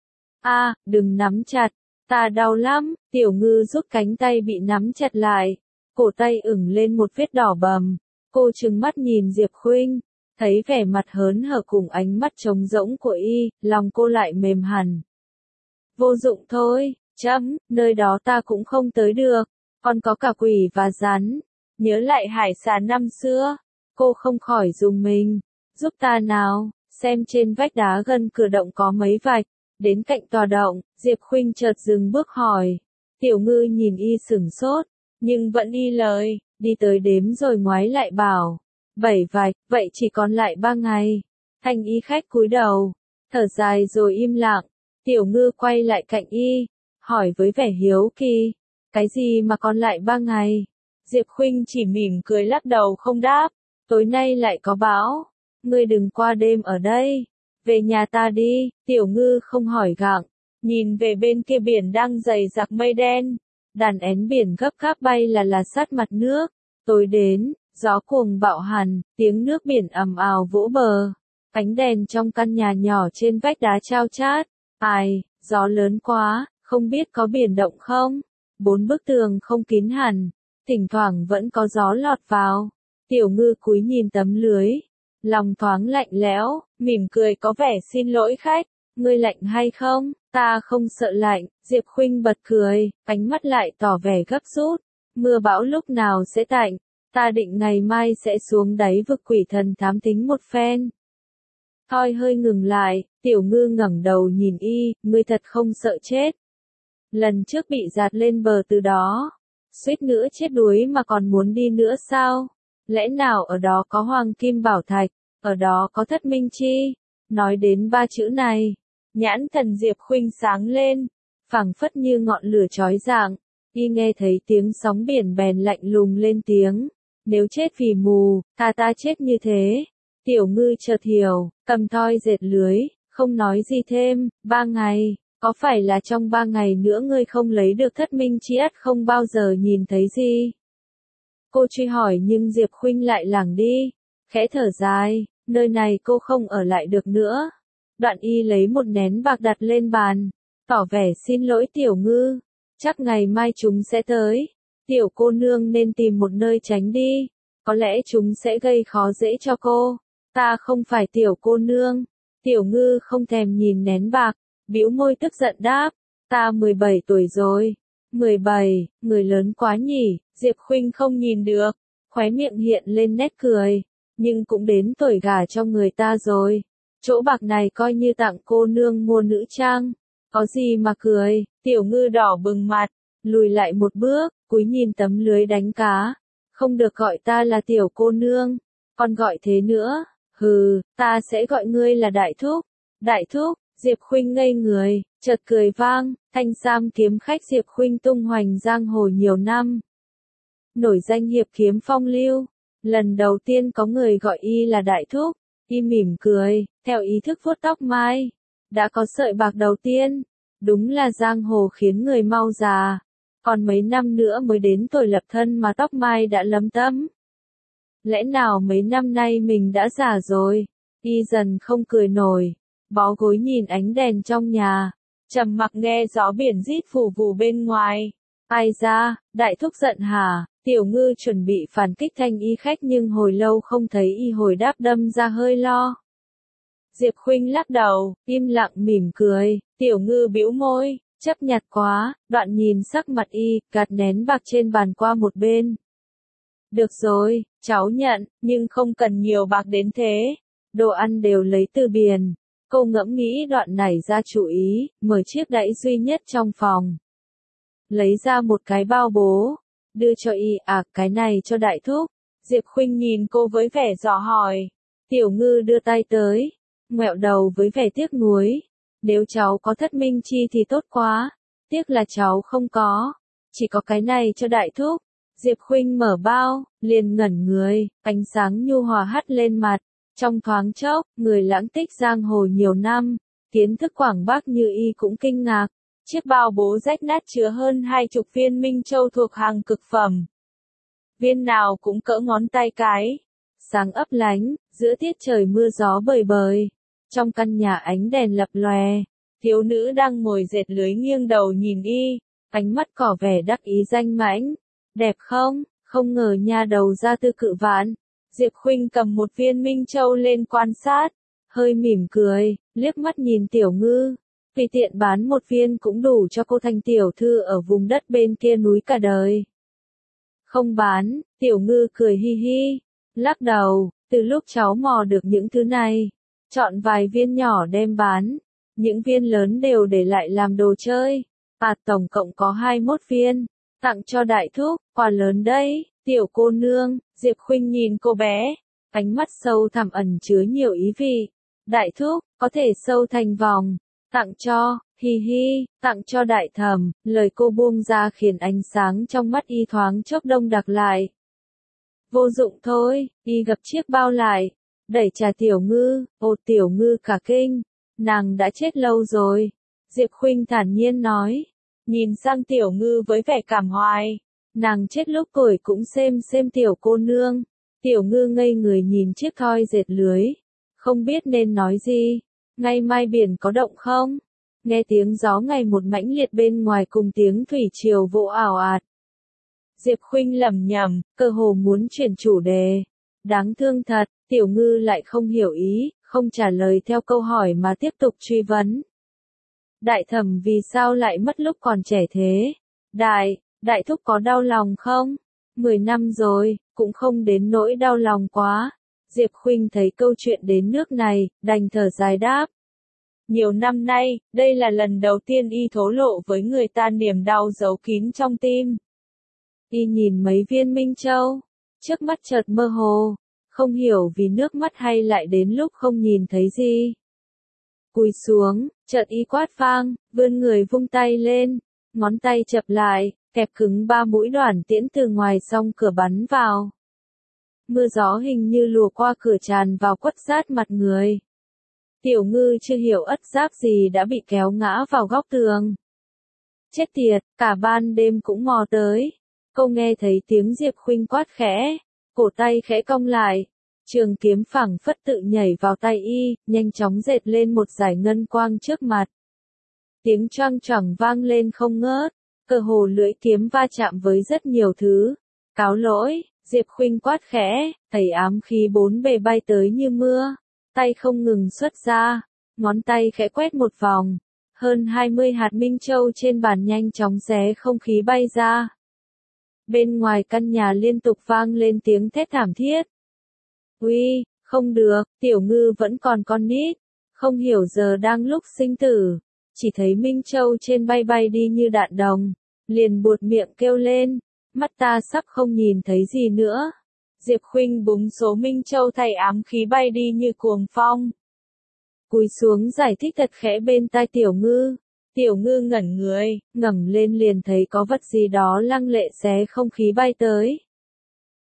Đừng nắm chặt, ta đau lắm. Tiểu Ngư rút cánh tay bị nắm chặt lại, cổ tay ửng lên một vết đỏ bầm. Cô trừng mắt nhìn Diệp Khuynh, thấy vẻ mặt hớn hở cùng ánh mắt trống rỗng của y, lòng cô lại mềm hẳn. Vô dụng thôi, nơi đó ta cũng không tới được, còn có cả quỷ và rắn. Nhớ lại hải xà năm xưa, cô không khỏi rùng mình. Giúp ta nào, xem trên vách đá gần cửa động có mấy vạch. Đến cạnh tòa động, Diệp Khuynh chợt dừng bước hỏi. Tiểu Ngư nhìn y sửng sốt, nhưng vẫn y lời, đi tới đếm rồi ngoái lại bảo. 7 vạch, vậy chỉ còn lại 3 ngày. Thanh y khách cúi đầu, thở dài rồi im lặng. Tiểu Ngư quay lại cạnh y, hỏi với vẻ hiếu kỳ. Cái gì mà còn lại 3 ngày? Diệp Khuynh chỉ mỉm cười lắc đầu không đáp. Tối nay lại có bão. Ngươi đừng qua đêm ở đây. Về nhà ta đi. Tiểu Ngư không hỏi gặng, nhìn về bên kia biển đang dày đặc mây đen. Đàn én biển gấp gáp bay là sát mặt nước. Tối đến, gió cuồng bạo hẳn, tiếng nước biển ầm ào vỗ bờ. Ánh đèn trong căn nhà nhỏ trên vách đá chao chát. Gió lớn quá, không biết có biển động không? 4 bức tường không kín hẳn, thỉnh thoảng vẫn có gió lọt vào. Tiểu Ngư cúi nhìn tấm lưới, lòng thoáng lạnh lẽo, mỉm cười có vẻ xin lỗi khách. Ngươi lạnh hay không? Ta không sợ lạnh. Diệp Khuynh bật cười, ánh mắt lại tỏ vẻ gấp rút. Mưa bão lúc nào sẽ tạnh? Ta định ngày mai sẽ xuống đáy vực quỷ thần thám thính một phen. Thoi hơi ngừng lại, Tiểu Ngư ngẩng đầu nhìn y, ngươi thật không sợ chết. Lần trước bị dạt lên bờ từ đó, suýt nữa chết đuối mà còn muốn đi nữa sao? Lẽ nào ở đó có hoàng kim bảo thạch, ở đó có thất minh chi? Nói đến 3 chữ này, nhãn thần Diệp Khuynh sáng lên, phảng phất như ngọn lửa chói rạng. Y nghe thấy tiếng sóng biển bèn lạnh lùng lên tiếng. Nếu chết vì mù, ta chết như thế. Tiểu Ngư chợt hiểu, cầm thoi dệt lưới, không nói gì thêm. 3 ngày, có phải là trong 3 ngày nữa ngươi không lấy được thất minh chi ắt không bao giờ nhìn thấy gì? Cô truy hỏi nhưng Diệp Khuynh lại lảng đi, khẽ thở dài, nơi này cô không ở lại được nữa. Đoạn y lấy một nén bạc đặt lên bàn, tỏ vẻ xin lỗi Tiểu Ngư, chắc ngày mai chúng sẽ tới. Tiểu cô nương nên tìm một nơi tránh đi, có lẽ chúng sẽ gây khó dễ cho cô. Ta không phải tiểu cô nương. Tiểu Ngư không thèm nhìn nén bạc, bĩu môi tức giận đáp, ta 17 tuổi rồi. 17, người lớn quá nhỉ? Diệp Khuynh không nhìn được, khóe miệng hiện lên nét cười, nhưng cũng đến tuổi gả cho người ta rồi. Chỗ bạc này coi như tặng cô nương mua nữ trang, có gì mà cười? Tiểu Ngư đỏ bừng mặt, lùi lại một bước, cúi nhìn tấm lưới đánh cá. Không được gọi ta là tiểu cô nương, còn gọi thế nữa. Hừ, ta sẽ gọi ngươi là đại thúc. Đại thúc? Diệp Khuynh ngây người, chợt cười vang. Thanh Sam kiếm khách Diệp Khuynh tung hoành giang hồ nhiều năm, nổi danh hiệp kiếm phong lưu, Lần đầu tiên có người gọi y là đại thúc, y mỉm cười, theo ý thức vuốt tóc mai. Đã có sợi bạc đầu tiên, đúng là giang hồ khiến người mau già. Còn mấy năm nữa mới đến tuổi lập thân mà tóc mai đã lấm tấm. Lẽ nào mấy năm nay mình đã già rồi? Y dần không cười nổi, bó gối nhìn ánh đèn trong nhà, trầm mặc nghe gió biển rít phù phù bên ngoài. Ai ra, đại thúc giận hả? Tiểu Ngư chuẩn bị phản kích thanh y khách nhưng hồi lâu không thấy y hồi đáp đâm ra hơi lo. Diệp Khuynh lắc đầu, im lặng mỉm cười, Tiểu Ngư bĩu môi, chấp nhặt quá, đoạn nhìn sắc mặt y, gạt nén bạc trên bàn qua một bên. Được rồi, cháu nhận, nhưng không cần nhiều bạc đến thế. Đồ ăn đều lấy từ biển. Cô ngẫm nghĩ đoạn nảy ra chủ ý, mở chiếc đẫy duy nhất trong phòng. Lấy ra một cái bao bố, đưa cho y, cái này cho đại thúc. Diệp Khuynh nhìn cô với vẻ dò hỏi. Tiểu Ngư đưa tay tới, ngoẹo đầu với vẻ tiếc nuối. Nếu cháu có thất minh chi thì tốt quá, tiếc là cháu không có, chỉ có cái này cho đại thúc. Diệp Khuynh mở bao, liền ngẩn người, ánh sáng nhu hòa hắt lên mặt. Trong thoáng chốc, người lãng tích giang hồ nhiều năm, kiến thức quảng bác như y cũng kinh ngạc. Chiếc bao bố rách nát chứa hơn 20 viên Minh Châu thuộc hàng cực phẩm. Viên nào cũng cỡ ngón tay cái. Sáng ấp lánh, giữa tiết trời mưa gió bời bời. Trong căn nhà ánh đèn lập lòe, thiếu nữ đang ngồi dệt lưới nghiêng đầu nhìn y, ánh mắt cỏ vẻ đắc ý danh mãnh. Đẹp không? Không ngờ nha đầu ra tư cự vạn. Diệp Khuynh cầm một viên Minh Châu lên quan sát, hơi mỉm cười, liếc mắt nhìn Tiểu Ngư. Vì tiện bán một viên cũng đủ cho cô thành tiểu thư ở vùng đất bên kia núi cả đời. Không bán, Tiểu Ngư cười hi hi, lắc đầu, từ lúc cháu mò được những thứ này, chọn vài viên nhỏ đem bán, những viên lớn đều để lại làm đồ chơi. Tổng cộng có 21 viên, tặng cho đại thúc, quà lớn đấy. Tiểu cô nương, Diệp Khuynh nhìn cô bé, ánh mắt sâu thẳm ẩn chứa nhiều ý vị. Đại thúc, có thể sâu thành vòng, tặng cho, hi hi, tặng cho đại thẩm, lời cô buông ra khiến ánh sáng trong mắt y thoáng chốc đông đặc lại. Vô dụng thôi, y gập chiếc bao lại, đẩy trà Tiểu Ngư, Tiểu Ngư cả kinh, nàng đã chết lâu rồi. Diệp Khuynh thản nhiên nói, nhìn sang Tiểu Ngư với vẻ cảm hoài. Nàng chết lúc tuổi cũng xem tiểu cô nương. Tiểu Ngư ngây người nhìn chiếc thoi dệt lưới, không biết nên nói gì. Ngày mai biển có động không? Nghe tiếng gió ngày một mãnh liệt bên ngoài cùng tiếng thủy triều vỗ ảo ạt. Diệp Khuynh lẩm nhẩm, cơ hồ muốn chuyển chủ đề. Đáng thương thật, Tiểu Ngư lại không hiểu ý, không trả lời theo câu hỏi mà tiếp tục truy vấn. Đại thẩm vì sao lại mất lúc còn trẻ thế? Đại thúc có đau lòng không? 10 năm rồi, cũng không đến nỗi đau lòng quá. Diệp Khuynh thấy câu chuyện đến nước này, đành thở dài đáp. Nhiều năm nay, đây là lần đầu tiên y thổ lộ với người ta niềm đau giấu kín trong tim. Y nhìn mấy viên Minh Châu, trước mắt chợt mơ hồ, không hiểu vì nước mắt hay lại đến lúc không nhìn thấy gì. Cúi xuống, chợt y quát vang, vươn người vung tay lên, ngón tay chập lại, kẹp cứng 3 mũi đoàn tiễn từ ngoài song cửa bắn vào. Mưa gió hình như lùa qua cửa tràn vào quất sát mặt người. Tiểu Ngư chưa hiểu ất giáp gì đã bị kéo ngã vào góc tường. Chết tiệt, cả ban đêm cũng mò tới. Cô nghe thấy tiếng Diệp Khuynh quát khẽ, cổ tay khẽ cong lại. Trường kiếm phẳng phất tự nhảy vào tay y, nhanh chóng dệt lên một dải ngân quang trước mặt. Tiếng choang choảng vang lên không ngớt, cơ hồ lưỡi kiếm va chạm với rất nhiều thứ. Cáo lỗi, Diệp Khuynh quát khẽ, thấy ám khí bốn bề bay tới như mưa, tay không ngừng xuất ra, ngón tay khẽ quét một vòng, hơn 20 hạt Minh Châu trên bàn nhanh chóng xé không khí bay ra. Bên ngoài căn nhà liên tục vang lên tiếng thét thảm thiết. Uy, không được, Tiểu Ngư vẫn còn con nít, không hiểu giờ đang lúc sinh tử, chỉ thấy Minh Châu trên bay bay đi như đạn đồng, liền buột miệng kêu lên, mắt ta sắp không nhìn thấy gì nữa. Diệp Khuynh búng số Minh Châu thay ám khí bay đi như cuồng phong. Cúi xuống giải thích thật khẽ bên tai Tiểu Ngư. Tiểu Ngư ngẩn người, ngẩng lên liền thấy có vật gì đó lăng lệ xé không khí bay tới.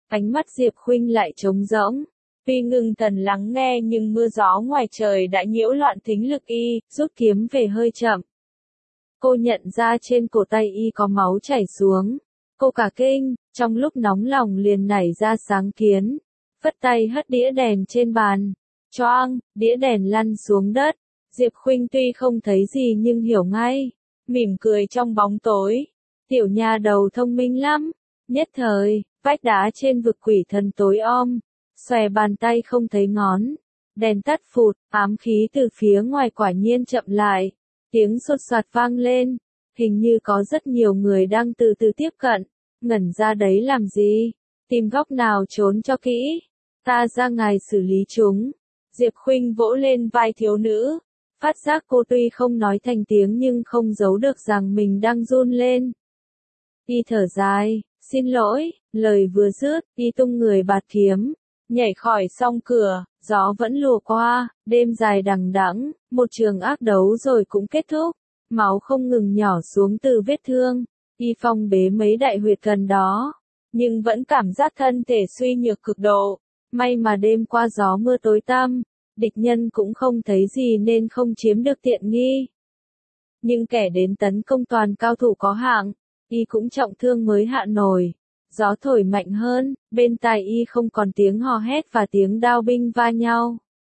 Ánh mắt Diệp Khuynh lại trống rỗng. Tuy ngưng thần lắng nghe nhưng mưa gió ngoài trời đã nhiễu loạn thính lực y, rút kiếm về hơi chậm. Cô nhận ra trên cổ tay y có máu chảy xuống. Cô cả kinh, trong lúc nóng lòng liền nảy ra sáng kiến. Phất tay hất đĩa đèn trên bàn. Choang, đĩa đèn lăn xuống đất. Diệp Khuynh tuy không thấy gì nhưng hiểu ngay. Mỉm cười trong bóng tối. Tiểu nha đầu thông minh lắm. Nhất thời, vách đá trên vực quỷ thần tối om. Xòe bàn tay không thấy ngón. Đèn tắt phụt, ám khí từ phía ngoài quả nhiên chậm lại. Tiếng sột soạt vang lên. Hình như có rất nhiều người đang từ từ tiếp cận. Ngẩn ra đấy làm gì? Tìm góc nào trốn cho kỹ. Ta ra ngài xử lý chúng. Diệp Khuynh vỗ lên vai thiếu nữ. Phát giác cô tuy không nói thành tiếng nhưng không giấu được rằng mình đang run lên. Y thở dài, xin lỗi, lời vừa dứt, y tung người bạt kiếm, nhảy khỏi song cửa, gió vẫn lùa qua, đêm dài đằng đẵng, một trường ác đấu rồi cũng kết thúc, máu không ngừng nhỏ xuống từ vết thương, y phong bế mấy đại huyệt gần đó, nhưng vẫn cảm giác thân thể suy nhược cực độ, may mà đêm qua gió mưa tối tăm. Địch nhân cũng không thấy gì nên không chiếm được tiện nghi. Nhưng kẻ đến tấn công toàn cao thủ có hạng, y cũng trọng thương mới hạ nổi. Gió thổi mạnh hơn, bên tai y không còn tiếng hò hét và tiếng đao binh va nhau.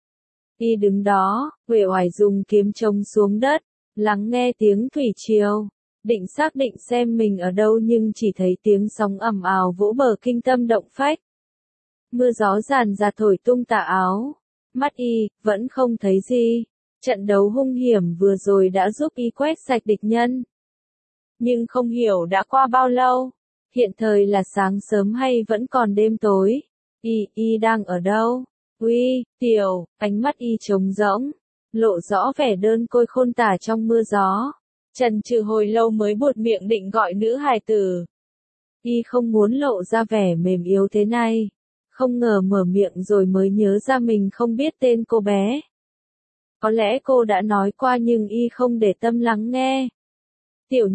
Y đứng đó, uể oải dùng kiếm chống xuống đất, lắng nghe tiếng thủy triều, định xác định xem mình ở đâu nhưng chỉ thấy tiếng sóng ầm ào vỗ bờ kinh tâm động phách. Mưa gió ràn rạt thổi tung tà áo. Mắt y, vẫn không thấy gì. Trận đấu hung hiểm vừa rồi đã giúp y quét sạch địch nhân. Nhưng không hiểu đã qua bao lâu. Hiện thời là sáng sớm hay vẫn còn đêm tối. Y đang ở đâu? Uy, tiểu, ánh mắt y trống rỗng. Lộ rõ vẻ đơn côi khôn tả trong mưa gió. Chần chừ hồi lâu mới buột miệng định gọi nữ hài tử. Y không muốn lộ ra vẻ mềm yếu thế này. Không ngờ mở miệng rồi mới nhớ ra mình không biết tên cô bé. Có lẽ cô đã nói qua nhưng y không để tâm lắng nghe. Tiểu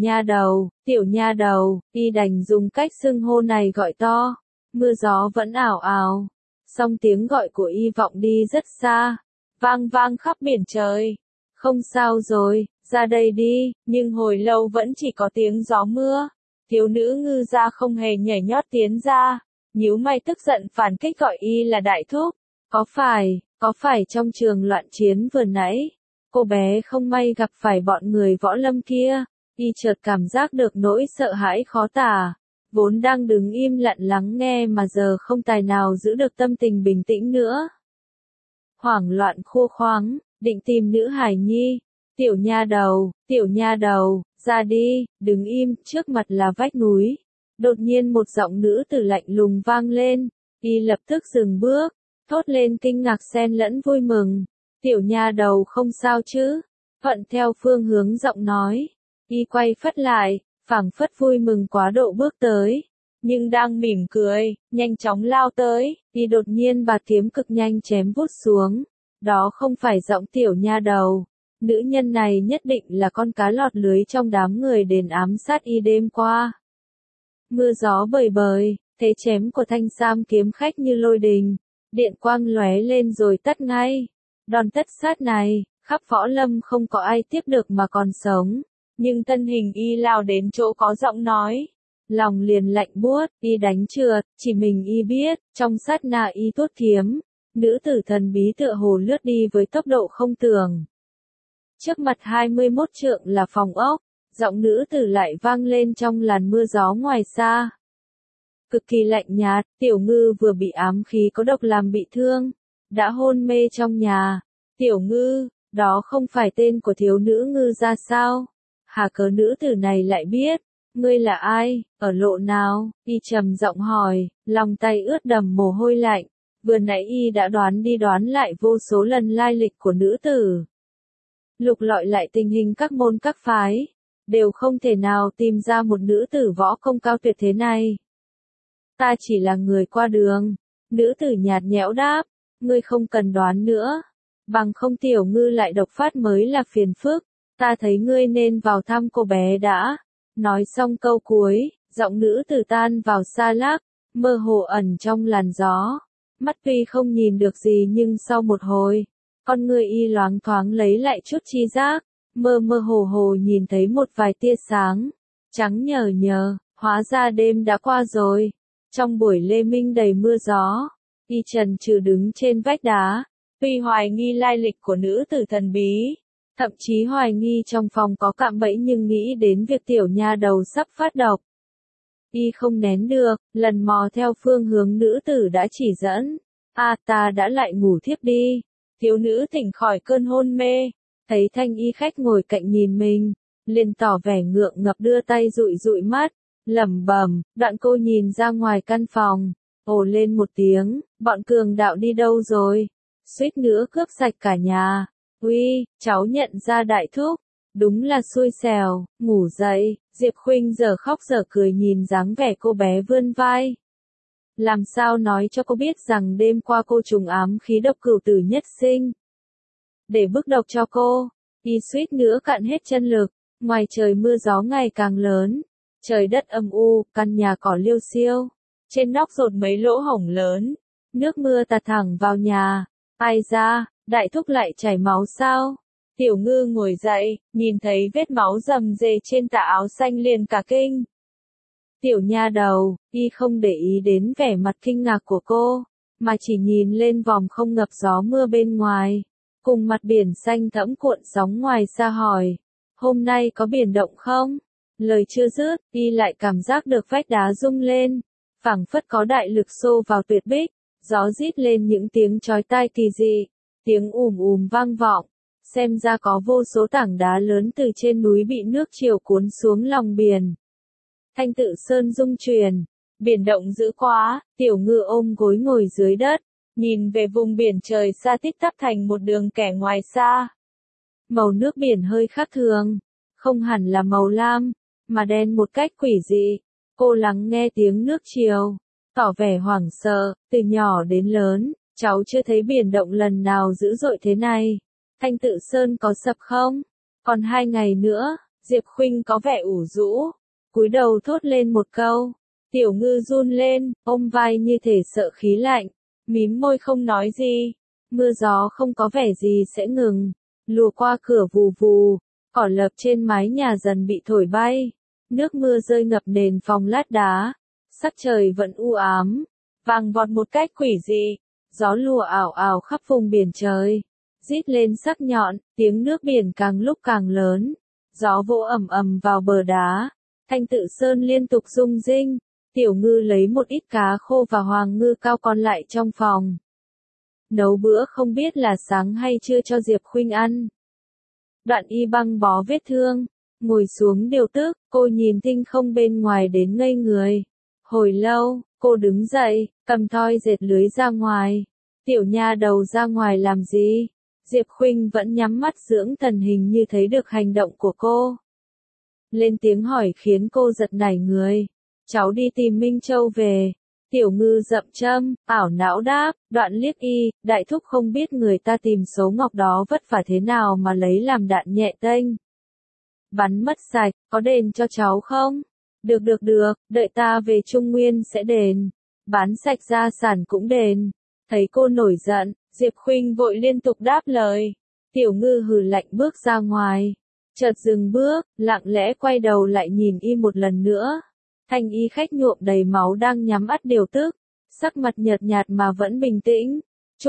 nha đầu, y đành dùng cách xưng hô này gọi to. Mưa gió vẫn ảo ảo. Song tiếng gọi của y vọng đi rất xa. Vang vang khắp biển trời. Không sao rồi, ra đây đi, nhưng hồi lâu vẫn chỉ có tiếng gió mưa. Thiếu nữ ngư ra không hề nhảy nhót tiến ra. Nhíu mày tức giận phản kích gọi y là đại thúc. Có phải trong trường loạn chiến vừa nãy, cô bé không may gặp phải bọn người võ lâm kia, y chợt cảm giác được nỗi sợ hãi khó tả. Vốn đang đứng im lặng lắng nghe mà giờ không tài nào giữ được tâm tình bình tĩnh nữa. Hoảng loạn khô khoáng, định tìm nữ hài nhi. Tiểu nha đầu, ra đi, đứng im, trước mặt là vách núi. Đột nhiên một giọng nữ tử lạnh lùng vang lên, y lập tức dừng bước, thốt lên kinh ngạc xen lẫn vui mừng. Tiểu nha đầu không sao chứ? Thuận theo phương hướng giọng nói, y quay phất lại, phảng phất vui mừng quá độ bước tới, nhưng đang mỉm cười, nhanh chóng lao tới, y đột nhiên bạt kiếm cực nhanh chém vút xuống. Đó không phải giọng tiểu nha đầu, nữ nhân này nhất định là con cá lọt lưới trong đám người đến ám sát y đêm qua. Mưa gió bời bời, thế chém của thanh sam kiếm khách như lôi đình, điện quang lóe lên rồi tắt ngay. Đòn tất sát này, khắp võ lâm không có ai tiếp được mà còn sống, nhưng thân hình y lao đến chỗ có giọng nói. Lòng liền lạnh buốt, y đánh trượt, chỉ mình y biết, trong sát na y tuốt kiếm, nữ tử thần bí tựa hồ lướt đi với tốc độ không tưởng. Trước mặt 21 trượng là phòng ốc. Giọng nữ tử lại vang lên trong làn mưa gió ngoài xa. Cực kỳ lạnh nhạt, tiểu ngư vừa bị ám khí có độc làm bị thương. Đã hôn mê trong nhà. Tiểu ngư, đó không phải tên của thiếu nữ ngư ra sao? Hà cớ nữ tử này lại biết. Ngươi là ai, ở lộ nào? Y trầm giọng hỏi, lòng tay ướt đầm mồ hôi lạnh. Vừa nãy y đã đoán đi đoán lại vô số lần lai lịch của nữ tử. Lục lọi lại tình hình các môn các phái. Đều không thể nào tìm ra một nữ tử võ công cao tuyệt thế này. Ta chỉ là người qua đường. Nữ tử nhạt nhẽo đáp, ngươi không cần đoán nữa. Bằng không tiểu ngư lại độc phát mới là phiền phức. Ta thấy ngươi nên vào thăm cô bé đã. Nói xong câu cuối, giọng nữ tử tan vào xa lắc. mơ hồ ẩn trong làn gió. Mắt tuy không nhìn được gì nhưng sau một hồi, con người y loáng thoáng lấy lại chút tri giác, mơ mơ hồ hồ nhìn thấy một vài tia sáng, trắng nhờ nhờ, hóa ra đêm đã qua rồi. Trong buổi lê minh đầy mưa gió, y trần trừ đứng trên vách đá, tuy hoài nghi lai lịch của nữ tử thần bí, thậm chí hoài nghi trong phòng có cạm bẫy nhưng nghĩ đến việc tiểu nha đầu sắp phát độc. Y không nén được, lần mò theo phương hướng nữ tử đã chỉ dẫn. Ta đã lại ngủ thiếp đi. Thiếu nữ tỉnh khỏi cơn hôn mê, thấy thanh y khách ngồi cạnh nhìn mình, liền tỏ vẻ ngượng ngập đưa tay dụi dụi mắt, lẩm bẩm. Đoạn cô nhìn ra ngoài căn phòng, ồ lên một tiếng, bọn cường đạo đi đâu rồi? Suýt nữa cướp sạch cả nhà. Uy, cháu nhận ra đại thúc. Đúng là xui xẻo, ngủ dậy, Diệp Khuynh giờ khóc giờ cười nhìn dáng vẻ cô bé vươn vai. Làm sao nói cho cô biết rằng đêm qua cô trùng ám khí độc cửu tử nhất sinh. Để bức độc cho cô, y suýt nữa cạn hết chân lực, ngoài trời mưa gió ngày càng lớn, trời đất âm u, căn nhà cỏ liêu xiêu, trên nóc dột mấy lỗ hổng lớn, nước mưa tạt thẳng vào nhà. Ai ra, đại thúc lại chảy máu sao? Tiểu Ngư ngồi dậy, nhìn thấy vết máu rầm rề trên tà áo xanh liền cả kinh. Tiểu nha đầu, y không để ý đến vẻ mặt kinh ngạc của cô, mà chỉ nhìn lên vòng không ngập gió mưa bên ngoài, cùng mặt biển xanh thẫm cuộn sóng ngoài xa hỏi, hôm nay có biển động không? Lời chưa dứt, y lại cảm giác được vách đá rung lên, phảng phất có đại lực xô vào tuyệt bích, gió rít lên những tiếng chói tai kỳ dị, tiếng vang vọng. Xem ra có vô số tảng đá lớn từ trên núi bị nước triều cuốn xuống lòng biển. Thanh Tự Sơn rung chuyển, biển động dữ quá, Tiểu Ngư ôm gối ngồi dưới đất, nhìn về vùng biển trời xa tít tắp thành một đường kẻ ngoài xa. Màu nước biển hơi khác thường, không hẳn là màu lam, mà đen một cách quỷ dị. Cô lắng nghe tiếng nước triều, tỏ vẻ hoảng sợ, từ nhỏ đến lớn, cháu chưa thấy biển động lần nào dữ dội thế này. Thanh Tự Sơn có sập không? Còn 2 ngày nữa. Diệp Khuynh có vẻ ủ rũ, cúi đầu thốt lên một câu. Tiểu Ngư run lên, ôm vai như thể sợ khí lạnh, mím môi không nói gì. Mưa gió không có vẻ gì sẽ ngừng, lùa qua cửa vù vù, cỏ lợp trên mái nhà dần bị thổi bay, nước mưa rơi ngập nền phòng lát đá, sắc trời vẫn u ám, vàng vọt một cách quỷ dị, gió lùa ảo ảo khắp vùng biển trời. Rít lên sắc nhọn, tiếng nước biển càng lúc càng lớn, gió vỗ ầm ầm vào bờ đá, Thanh Tự Sơn liên tục rung rinh. Tiểu Ngư lấy một ít cá khô và hoàng ngư cao còn lại trong phòng. Nấu bữa không biết là sáng hay trưa cho Diệp Khuynh ăn. Đoạn y băng bó vết thương, ngồi xuống điều tức, cô nhìn tinh không bên ngoài đến ngây người. Hồi lâu, cô đứng dậy, cầm thoi dệt lưới ra ngoài. Tiểu nha đầu ra ngoài làm gì? Diệp Khuynh vẫn nhắm mắt dưỡng thần hình như thấy được hành động của cô. Lên tiếng hỏi khiến cô giật nảy người. Cháu đi tìm Minh Châu về. Tiểu Ngư dậm châm, ảo não đáp, đoạn liếc y, đại thúc không biết người ta tìm số ngọc đó vất vả thế nào mà lấy làm đạn nhẹ tênh. Bắn mất sạch, có đền cho cháu không? Được, đợi ta về Trung Nguyên sẽ đền. Bán sạch gia sản cũng đền. Thấy cô nổi giận, Diệp Khuynh vội liên tục đáp lời. Tiểu Ngư hừ lạnh bước ra ngoài. Chợt dừng bước, lặng lẽ quay đầu lại nhìn y một lần nữa. Thanh y khách nhuộm đầy máu đang nhắm mắt điều tức, sắc mặt nhợt nhạt mà vẫn bình tĩnh.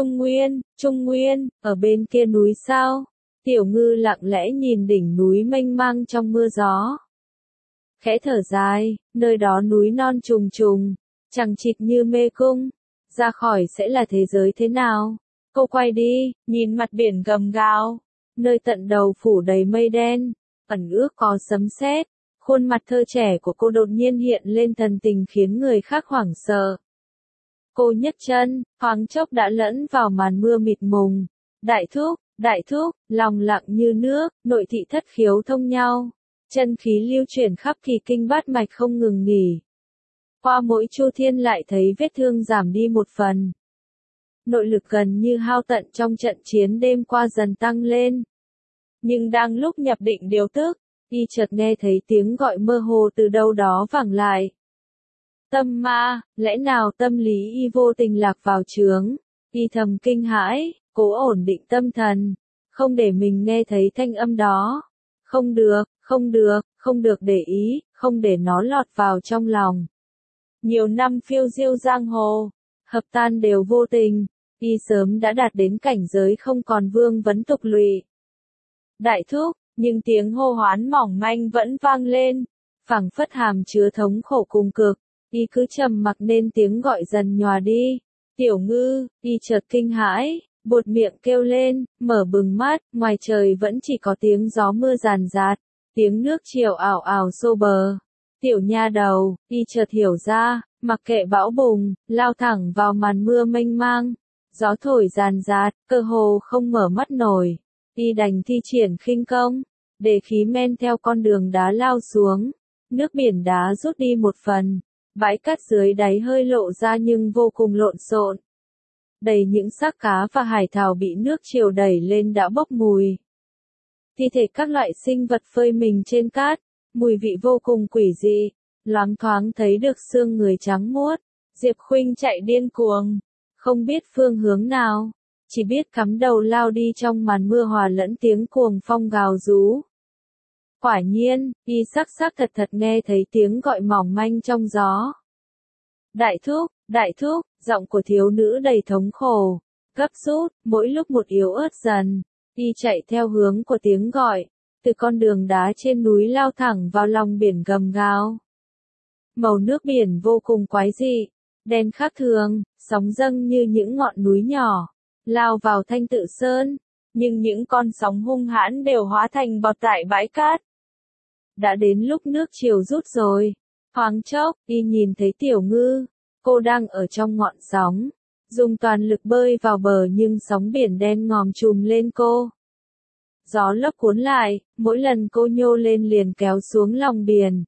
Trung Nguyên, ở bên kia núi sao? Tiểu Ngư lặng lẽ nhìn đỉnh núi mênh mang trong mưa gió. Khẽ thở dài, nơi đó núi non trùng trùng, chằng chịt như mê cung. Ra khỏi sẽ là thế giới thế nào? Cô quay đi, nhìn mặt biển gầm gào. Nơi tận đầu phủ đầy mây đen, ẩn ước có sấm sét. Khuôn mặt thơ trẻ của cô đột nhiên hiện lên thần tình khiến người khác hoảng sợ. Cô nhấc chân, thoáng chốc đã lẫn vào màn mưa mịt mùng. Đại thúc, lòng lặng như nước, nội thị thất khiếu thông nhau. Chân khí lưu chuyển khắp kỳ kinh bát mạch không ngừng nghỉ. Qua mỗi chu thiên lại thấy vết thương giảm đi một phần. Nội lực gần như hao tận trong trận chiến đêm qua dần tăng lên. Nhưng đang lúc nhập định điều tức, y chợt nghe thấy tiếng gọi mơ hồ từ đâu đó vẳng lại. Tâm ma, lẽ nào tâm lý y vô tình lạc vào chướng? Y thầm kinh hãi, cố ổn định tâm thần, không để mình nghe thấy thanh âm đó. Không được, không được, không được để ý, không để nó lọt vào trong lòng. Nhiều năm phiêu diêu giang hồ, hợp tan đều vô tình, y sớm đã đạt đến cảnh giới không còn vương vấn tục lụy. Đại thúc, nhưng tiếng hô hoán mỏng manh vẫn vang lên, phảng phất hàm chứa thống khổ cùng cực, y cứ trầm mặc nên tiếng gọi dần nhòa đi. Tiểu Ngư, y chợt kinh hãi, buột miệng kêu lên, mở bừng mắt, ngoài trời vẫn chỉ có tiếng gió mưa ràn rạt, tiếng nước triều ảo ảo xô bờ. Tiểu nha đầu, y chợt hiểu ra, mặc kệ bão bùng, lao thẳng vào màn mưa mênh mang. Gió thổi ràn rạt, cơ hồ không mở mắt nổi. Y đành thi triển khinh công, để khí men theo con đường đá lao xuống. Nước biển đá rút đi một phần, bãi cát dưới đáy hơi lộ ra nhưng vô cùng lộn xộn. Đầy những xác cá và hải thảo bị nước triều đẩy lên đã bốc mùi. Thi thể các loại sinh vật phơi mình trên cát, mùi vị vô cùng quỷ dị, loáng thoáng thấy được xương người trắng muốt. Diệp Khuynh chạy điên cuồng, không biết phương hướng nào, chỉ biết cắm đầu lao đi trong màn mưa hòa lẫn tiếng cuồng phong gào rú. Quả nhiên, y sắc thật nghe thấy tiếng gọi mỏng manh trong gió. Đại thúc, giọng của thiếu nữ đầy thống khổ, gấp rút, mỗi lúc một yếu ớt dần. Y chạy theo hướng của tiếng gọi, từ con đường đá trên núi lao thẳng vào lòng biển gầm gào. Màu nước biển vô cùng quái dị, đen khác thường, sóng dâng như những ngọn núi nhỏ, lao vào Thanh Tự Sơn, nhưng những con sóng hung hãn đều hóa thành bọt tại bãi cát. Đã đến lúc nước triều rút rồi, thoáng chốc, y nhìn thấy Tiểu Ngư, cô đang ở trong ngọn sóng, dùng toàn lực bơi vào bờ nhưng sóng biển đen ngòm trùm lên cô. Gió lốc cuốn lại, mỗi lần cô nhô lên liền kéo xuống lòng biển.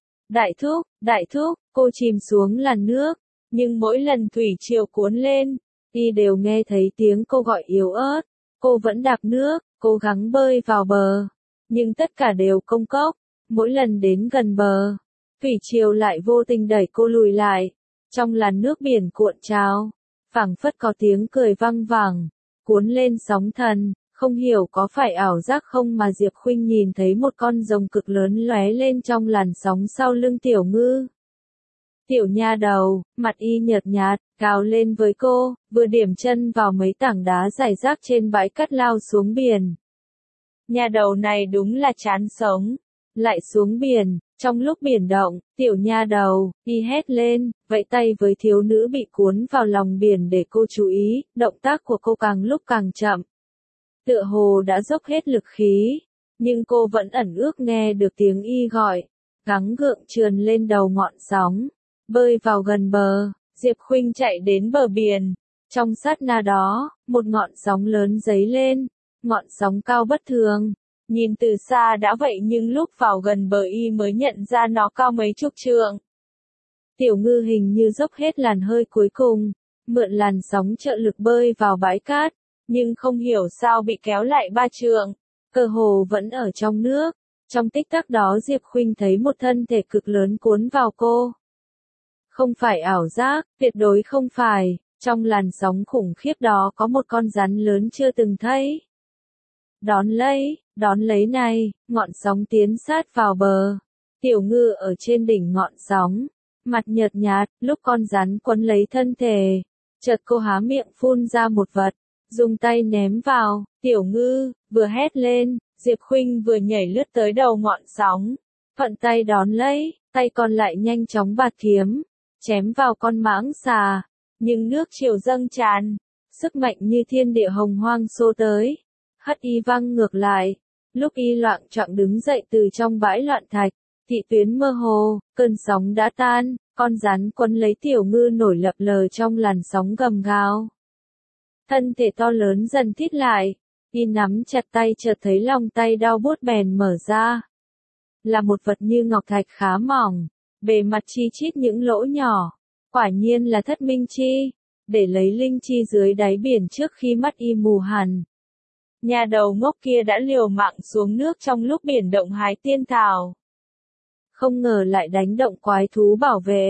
Đại thúc, cô chìm xuống làn nước, nhưng mỗi lần thủy triều cuốn lên, y đều nghe thấy tiếng cô gọi yếu ớt. Cô vẫn đạp nước, cố gắng bơi vào bờ, nhưng tất cả đều công cốc. Mỗi lần đến gần bờ, thủy triều lại vô tình đẩy cô lùi lại. Trong làn nước biển cuộn trào, phảng phất có tiếng cười văng vẳng, cuốn lên sóng thần. Không hiểu có phải ảo giác không mà Diệp Khuynh nhìn thấy một con rồng cực lớn lóe lên trong làn sóng sau lưng Tiểu Ngư. Tiểu nha đầu, mặt y nhợt nhạt, gào lên với cô, vừa điểm chân vào mấy tảng đá rải rác trên bãi cát lao xuống biển. Nha đầu này đúng là chán sống. Lại xuống biển, trong lúc biển động, tiểu nha đầu, y hét lên, vẫy tay với thiếu nữ bị cuốn vào lòng biển để cô chú ý, động tác của cô càng lúc càng chậm. Tựa hồ đã dốc hết lực khí, nhưng cô vẫn ẩn ước nghe được tiếng y gọi, gắng gượng trườn lên đầu ngọn sóng, bơi vào gần bờ. Diệp Khuynh chạy đến bờ biển, trong sát na đó, một ngọn sóng lớn giấy lên, ngọn sóng cao bất thường, nhìn từ xa đã vậy nhưng lúc vào gần bờ y mới nhận ra nó cao mấy chục trượng. Tiểu Ngư hình như dốc hết làn hơi cuối cùng, mượn làn sóng trợ lực bơi vào bãi cát, nhưng không hiểu sao bị kéo lại 3 trượng, cơ hồ vẫn ở trong nước. Trong tích tắc đó Diệp Khuynh thấy một thân thể cực lớn cuốn vào cô. Không phải ảo giác, tuyệt đối không phải, trong làn sóng khủng khiếp đó có một con rắn lớn chưa từng thấy. Đón lấy này, ngọn sóng tiến sát vào bờ. Tiểu Ngư ở trên đỉnh ngọn sóng, mặt nhợt nhạt, lúc con rắn quấn lấy thân thể. Chợt cô há miệng phun ra một vật, dùng tay ném vào. Tiểu Ngư vừa hét lên, Diệp Khuynh vừa nhảy lướt tới đầu ngọn sóng, thuận tay đón lấy, tay còn lại nhanh chóng bạt kiếm, chém vào con mãng xà. Nhưng nước triều dâng tràn, sức mạnh như thiên địa hồng hoang xô tới, hất y văng ngược lại. Lúc y loạng choạng đứng dậy từ trong bãi loạn thạch, thị tuyến mơ hồ, cơn sóng đã tan, con rắn quấn lấy Tiểu Ngư nổi lập lờ trong làn sóng gầm gào. Thân thể to lớn dần thít lại, y nắm chặt tay chợt thấy lòng tay đau buốt bèn mở ra. Là một vật như ngọc thạch khá mỏng, bề mặt chi chít những lỗ nhỏ, quả nhiên là Thất Minh Chi, để lấy linh chi dưới đáy biển trước khi mắt y mù hẳn. Nhà đầu ngốc kia đã liều mạng xuống nước trong lúc biển động hái tiên thảo. Không ngờ lại đánh động quái thú bảo vệ.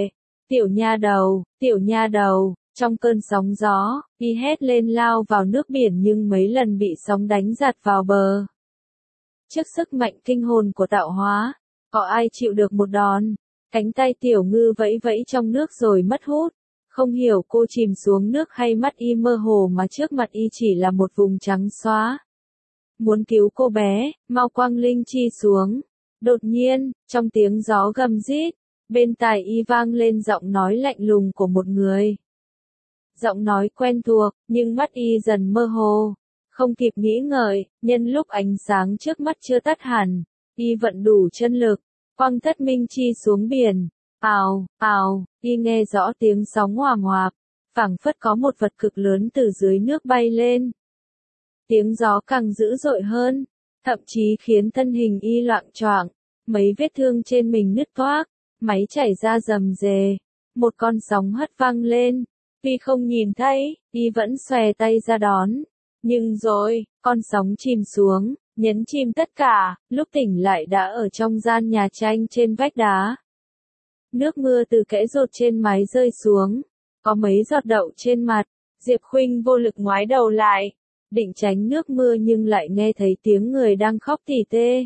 tiểu nha đầu, trong cơn sóng gió, y hét lên lao vào nước biển nhưng mấy lần bị sóng đánh giạt vào bờ. Trước sức mạnh kinh hồn của tạo hóa, có ai chịu được một đòn, cánh tay tiểu ngư vẫy vẫy trong nước rồi mất hút. Không hiểu cô chìm xuống nước hay mắt y mơ hồ mà trước mặt y chỉ là một vùng trắng xóa. Muốn cứu cô bé, mau quăng linh chi xuống. Đột nhiên, trong tiếng gió gầm rít, bên tai y vang lên giọng nói lạnh lùng của một người. Giọng nói quen thuộc, nhưng mắt y dần mơ hồ. Không kịp nghĩ ngợi, nhân lúc ánh sáng trước mắt chưa tắt hẳn, y vận đủ chân lực, quăng thất minh chi xuống biển. Ào, ào, y nghe rõ tiếng sóng hoàm hoạp, phảng phất có một vật cực lớn từ dưới nước bay lên. Tiếng gió càng dữ dội hơn, thậm chí khiến thân hình y loạng choạng, mấy vết thương trên mình nứt toác, máy chảy ra rầm rề. Một con sóng hất văng lên, vì không nhìn thấy, y vẫn xòe tay ra đón. Nhưng rồi, con sóng chìm xuống, nhấn chìm tất cả, lúc tỉnh lại đã ở trong gian nhà tranh trên vách đá. Nước mưa từ kẽ rột trên mái rơi xuống, có mấy giọt đậu trên mặt, Diệp Khuynh vô lực ngoái đầu lại, định tránh nước mưa nhưng lại nghe thấy tiếng người đang khóc tỉ tê.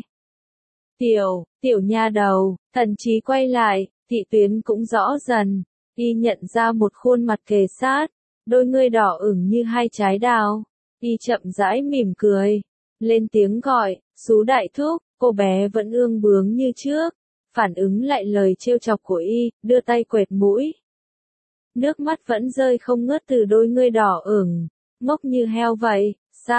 Tiểu nha đầu, thần trí quay lại, Thị Tuyến cũng rõ dần, y nhận ra một khuôn mặt kề sát, đôi ngươi đỏ ửng như hai trái đào. Y chậm rãi mỉm cười, lên tiếng gọi, Sú đại thúc, cô bé vẫn ương bướng như trước, phản ứng lại lời trêu chọc của y, đưa tay quệt mũi. Nước mắt vẫn rơi không ngớt từ đôi ngươi đỏ ửng, ngốc như heo vậy,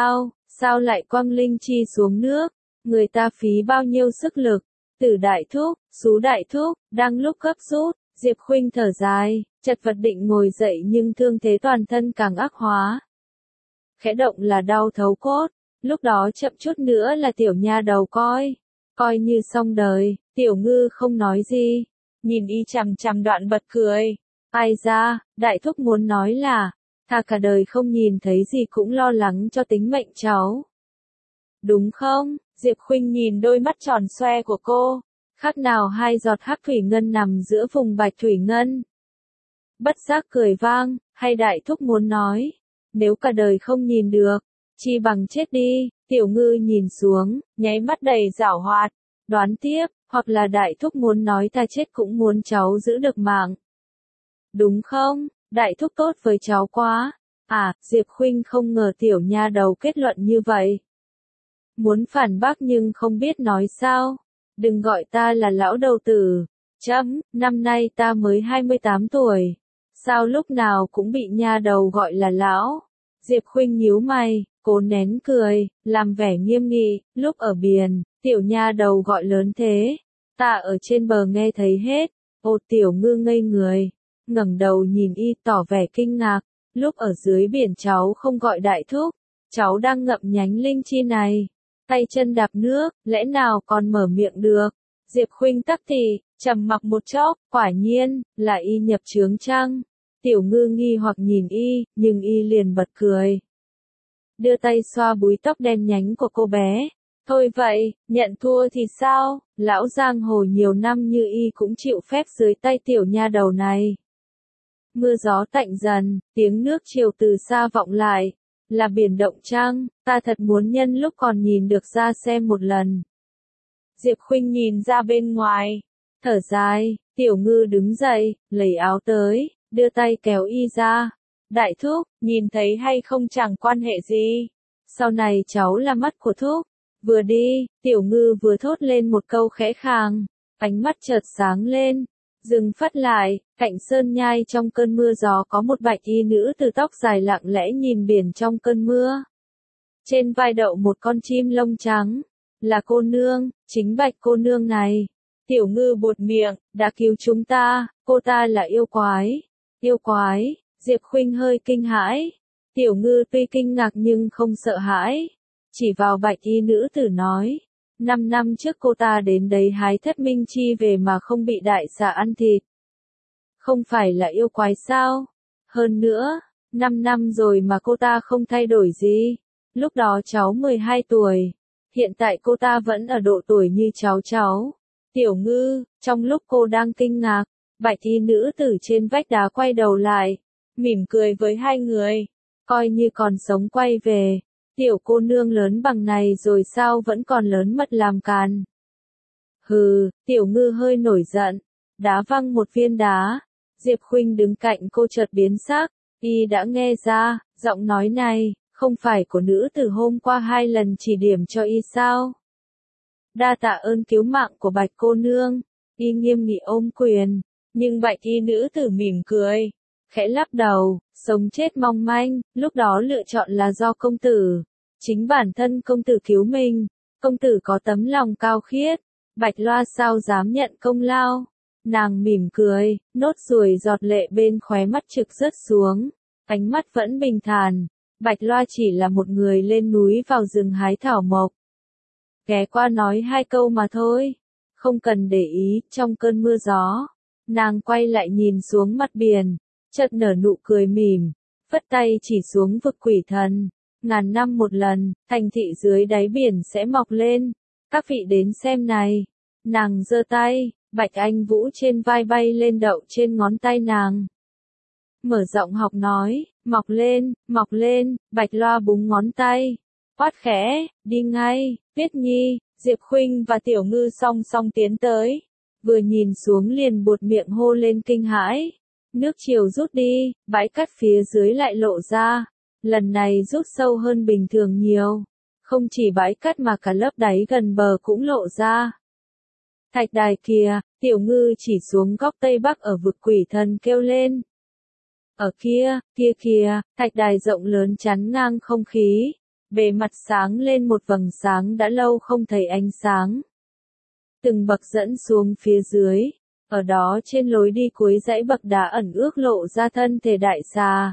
sao lại quăng linh chi xuống nước, người ta phí bao nhiêu sức lực. Tử đại thúc, Sú đại thúc, đang lúc gấp rút, Diệp Khuynh thở dài, chật vật định ngồi dậy nhưng thương thế toàn thân càng ác hóa. Khẽ động là đau thấu cốt, lúc đó chậm chút nữa là tiểu nha đầu coi như xong đời. Tiểu ngư không nói gì, nhìn y chằm chằm đoạn bật cười. Ai ra, đại thúc muốn nói là, thà cả đời không nhìn thấy gì cũng lo lắng cho tính mệnh cháu. Đúng không? Diệp Khuynh nhìn đôi mắt tròn xoe của cô, khác nào hai giọt hắc thủy ngân nằm giữa vùng bạch thủy ngân. Bất giác cười vang, hay đại thúc muốn nói, nếu cả đời không nhìn được, chi bằng chết đi. Tiểu ngư nhìn xuống, nháy mắt đầy giảo hoạt, đoán tiếp, hoặc là đại thúc muốn nói ta chết cũng muốn cháu giữ được mạng. Đúng không? Đại thúc tốt với cháu quá. À, Diệp Khuynh không ngờ tiểu nha đầu kết luận như vậy. Muốn phản bác nhưng không biết nói sao. Đừng gọi ta là lão đầu tử. Năm nay ta mới 28 tuổi. Sao lúc nào cũng bị nha đầu gọi là lão? Diệp Khuynh nhíu mày, cố nén cười, làm vẻ nghiêm nghị, lúc ở biển, tiểu nha đầu gọi lớn thế. Ta ở trên bờ nghe thấy hết. Ô tiểu ngư ngây người, ngẩng đầu nhìn y tỏ vẻ kinh ngạc, lúc ở dưới biển cháu không gọi đại thúc, cháu đang ngậm nhánh linh chi này. Tay chân đạp nước, lẽ nào còn mở miệng được? Diệp Khuynh tắc thì, trầm mặc một chốc, quả nhiên, là y nhập chướng chăng? Tiểu ngư nghi hoặc nhìn y, nhưng y liền bật cười. Đưa tay xoa búi tóc đen nhánh của cô bé. Thôi vậy, nhận thua thì sao? Lão giang hồ nhiều năm như y cũng chịu phép dưới tay tiểu nha đầu này. Mưa gió tạnh dần, tiếng nước triều từ xa vọng lại. Là biển động chăng? Ta thật muốn nhân lúc còn nhìn được ra xem một lần. Diệp Khuynh nhìn ra bên ngoài, thở dài, tiểu ngư đứng dậy, lấy áo tới, đưa tay kéo y ra. Đại thúc, nhìn thấy hay không chẳng quan hệ gì. Sau này cháu là mắt của thúc. Vừa đi, tiểu ngư vừa thốt lên một câu khẽ khàng, ánh mắt chợt sáng lên. Dừng phát lại, cạnh sơn nhai trong cơn mưa gió có một bạch y nữ từ tóc dài lặng lẽ nhìn biển trong cơn mưa. Trên vai đậu một con chim lông trắng. Là cô nương, chính bạch cô nương này. Tiểu ngư buột miệng, đã cứu chúng ta, cô ta là yêu quái. Yêu quái, Diệp Khuynh hơi kinh hãi. Tiểu ngư tuy kinh ngạc nhưng không sợ hãi. Chỉ vào bạch y nữ tử nói. 5 năm trước cô ta đến đấy hái thất minh chi về mà không bị đại xà ăn thịt. Không phải là yêu quái sao? Hơn nữa, 5 năm rồi mà cô ta không thay đổi gì. Lúc đó cháu 12 tuổi. Hiện tại cô ta vẫn ở độ tuổi như cháu. Tiểu ngư, trong lúc cô đang kinh ngạc, Bạch y nữ tử trên vách đá quay đầu lại, mỉm cười với hai người, coi như còn sống quay về. Tiểu cô nương lớn bằng này rồi sao vẫn còn lớn mật làm càn. Hừ, Tiểu Ngư hơi nổi giận, đá văng một viên đá. Diệp Khuynh đứng cạnh cô chợt biến sắc, y đã nghe ra, giọng nói này, không phải của nữ tử hôm qua 2 lần chỉ điểm cho y sao? Đa tạ ơn cứu mạng của Bạch cô nương, y nghiêm nghị ôm quyền, nhưng Bạch y nữ tử mỉm cười, khẽ lắc đầu, sống chết mong manh, lúc đó lựa chọn là do công tử. Chính bản thân công tử cứu mình, công tử có tấm lòng cao khiết, Bạch Loa sao dám nhận công lao. Nàng mỉm cười, nốt ruồi giọt lệ bên khóe mắt trực rớt xuống, ánh mắt vẫn bình thản. Bạch Loa chỉ là một người lên núi vào rừng hái thảo mộc. Ghé qua nói 2 câu mà thôi, không cần để ý. Trong cơn mưa gió, nàng quay lại nhìn xuống mặt biển, chợt nở nụ cười mỉm, phất tay chỉ xuống vực quỷ thần. Ngàn năm một lần, thành thị dưới đáy biển sẽ mọc lên, các vị đến xem này. Nàng giơ tay, Bạch Anh Vũ trên vai bay lên đậu trên ngón tay nàng. Mở giọng học nói, mọc lên, Bạch Loa búng ngón tay, quát khẽ, đi ngay. Tuyết Nhi, Diệp Khuynh và Tiểu Ngư song song tiến tới, vừa nhìn xuống liền buột miệng hô lên kinh hãi. Nước chiều rút đi, bãi cát phía dưới lại lộ ra, lần này rút sâu hơn bình thường nhiều, không chỉ bãi cát mà cả lớp đáy gần bờ cũng lộ ra. Thạch đài kìa, Tiểu Ngư chỉ xuống góc tây bắc ở vực quỷ thần kêu lên. Ở kia, kia kìa, thạch đài rộng lớn chắn ngang không khí, bề mặt sáng lên một vầng sáng đã lâu không thấy ánh sáng. Từng bậc dẫn xuống phía dưới, ở đó trên lối đi cuối dãy bậc đá ẩn ước lộ ra thân thể đại xà.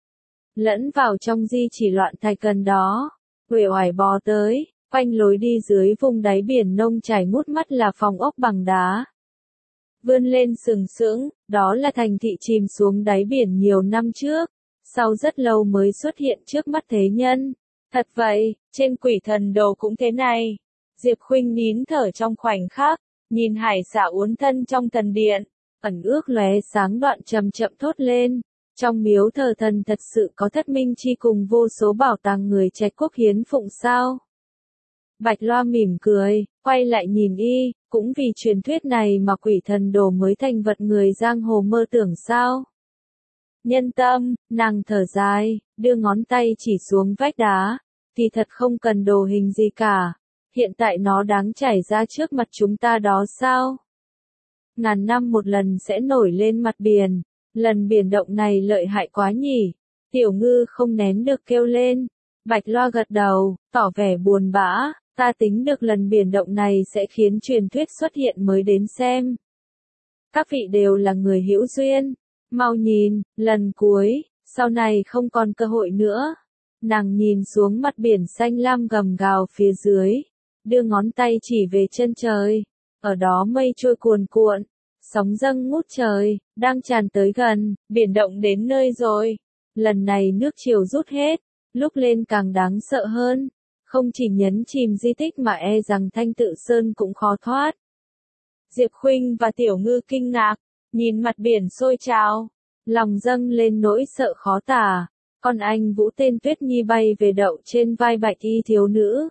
Lẫn vào trong di chỉ loạn thạch gần đó, uể oải bò tới, quanh lối đi dưới vùng đáy biển nông chảy ngút mắt là phòng ốc bằng đá. Vươn lên sừng sững, đó là thành thị chìm xuống đáy biển nhiều năm trước, sau rất lâu mới xuất hiện trước mắt thế nhân. Thật vậy, trên quỷ thần đồ cũng thế này. Diệp Khuynh nín thở trong khoảnh khắc, nhìn hải xà uốn thân trong thần điện, ẩn ước lóe sáng đoạn chậm chậm thốt lên. Trong miếu thờ thần thật sự có Thất Minh Chi cùng vô số bảo tàng người Trạch Quốc hiến phụng sao? Bạch Loa mỉm cười, quay lại nhìn y, cũng vì truyền thuyết này mà quỷ thần đồ mới thành vật người giang hồ mơ tưởng sao? Nhân tâm, nàng thở dài, đưa ngón tay chỉ xuống vách đá, thì thật không cần đồ hình gì cả, hiện tại nó đáng chảy ra trước mặt chúng ta đó sao? Ngàn năm một lần sẽ nổi lên mặt biển, lần biển động này lợi hại quá nhỉ? Tiểu Ngư không nén được kêu lên. Bạch Loa gật đầu, tỏ vẻ buồn bã, ta tính được lần biển động này sẽ khiến truyền thuyết xuất hiện mới đến xem. Các vị đều là người hữu duyên, mau nhìn, lần cuối, sau này không còn cơ hội nữa. Nàng nhìn xuống mặt biển xanh lam gầm gào phía dưới, đưa ngón tay chỉ về chân trời, ở đó mây trôi cuồn cuộn, sóng dâng ngút trời, đang tràn tới gần, biển động đến nơi rồi. Lần này nước chiều rút hết, lúc lên càng đáng sợ hơn, không chỉ nhấn chìm di tích mà e rằng Thanh Tự Sơn cũng khó thoát. Diệp Khuynh và Tiểu Ngư kinh ngạc, nhìn mặt biển sôi trào, lòng dâng lên nỗi sợ khó tả. Con anh Vũ tên Tuyết Nhi bay về đậu trên vai Bạch y thiếu nữ.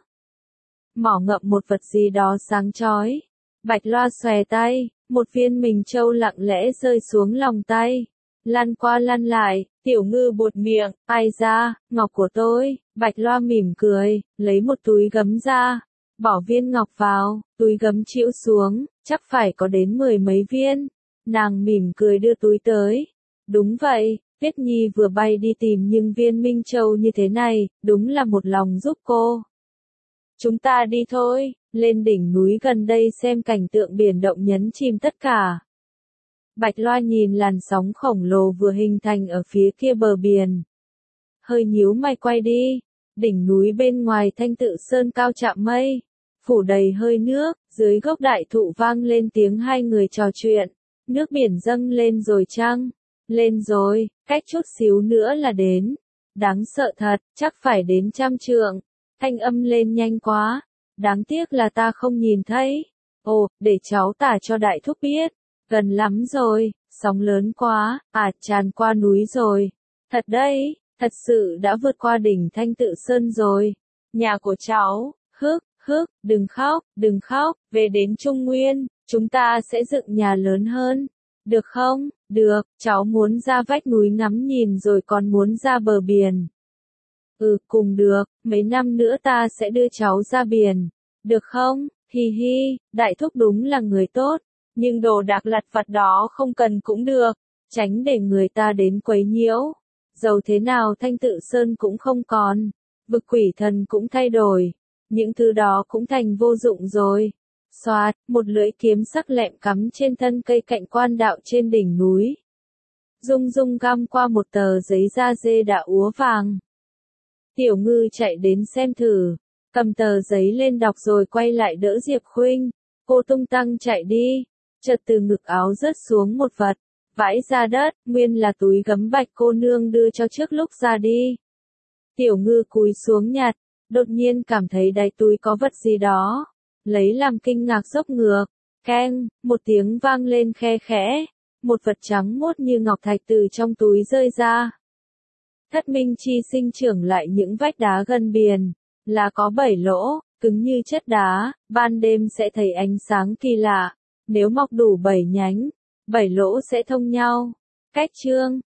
Mỏ ngậm một vật gì đó sáng chói. Bạch Loa xòe tay, một viên mình châu lặng lẽ rơi xuống lòng tay. Lăn qua lăn lại, Tiểu Ngư buột miệng, ai ra, ngọc của tôi. Bạch Loa mỉm cười, lấy một túi gấm ra, bỏ viên ngọc vào, túi gấm chĩu xuống, chắc phải có đến 10 mấy viên. Nàng mỉm cười đưa túi tới. Đúng vậy, Tuyết Nhi vừa bay đi tìm nhưng viên Minh Châu như thế này, đúng là một lòng giúp cô. Chúng ta đi thôi, lên đỉnh núi gần đây xem cảnh tượng biển động nhấn chìm tất cả. Bạch Loa nhìn làn sóng khổng lồ vừa hình thành ở phía kia bờ biển. Hơi nhíu mày quay đi, đỉnh núi bên ngoài Thanh Tự Sơn cao chạm mây, phủ đầy hơi nước, dưới gốc đại thụ vang lên tiếng hai người trò chuyện. Nước biển dâng lên rồi chăng? Lên rồi, cách chút xíu nữa là đến. Đáng sợ thật, chắc phải đến 100 trượng. Thanh âm lên nhanh quá, đáng tiếc là ta không nhìn thấy. Ồ, để cháu tả cho đại thúc biết. Gần lắm rồi, Sóng lớn quá, tràn qua núi rồi. Thật đấy, thật sự đã vượt qua đỉnh Thanh Tự Sơn rồi. Nhà của cháu, đừng khóc, về đến Trung Nguyên, chúng ta sẽ dựng nhà lớn hơn. Được không? Được, cháu muốn ra vách núi ngắm nhìn rồi còn muốn ra bờ biển. Cùng được, mấy năm nữa ta sẽ đưa cháu ra biển. Được không? Hi hi, đại thúc đúng là người tốt, nhưng đồ đạc lặt vặt đó không cần cũng được, tránh để người ta đến quấy nhiễu. Dầu thế nào Thanh Tự Sơn cũng không còn, vực quỷ thần cũng thay đổi, những thứ đó cũng thành vô dụng rồi. Xoạt, một lưỡi kiếm sắc lẹm cắm trên thân cây cạnh quan đạo trên đỉnh núi. Dung Dung găm qua một tờ giấy da dê đã úa vàng. Tiểu Ngư chạy đến xem thử, cầm tờ giấy lên đọc rồi quay lại đỡ Diệp Khuynh. Cô tung tăng chạy đi, chợt từ ngực áo rớt xuống một vật, vãi ra đất, nguyên là túi gấm Bạch cô nương đưa cho trước lúc ra đi. Tiểu Ngư cúi xuống nhặt, đột nhiên cảm thấy đáy túi có vật gì đó, lấy làm kinh ngạc dốc ngược, keng, một tiếng vang lên khe khẽ, một vật trắng muốt như ngọc thạch từ trong túi rơi ra. Thất Minh Chi sinh trưởng lại những vách đá gần biển, là có 7 lỗ, cứng như chất đá, ban đêm sẽ thấy ánh sáng kỳ lạ, nếu mọc đủ 7 nhánh, 7 lỗ sẽ thông nhau. Cách chương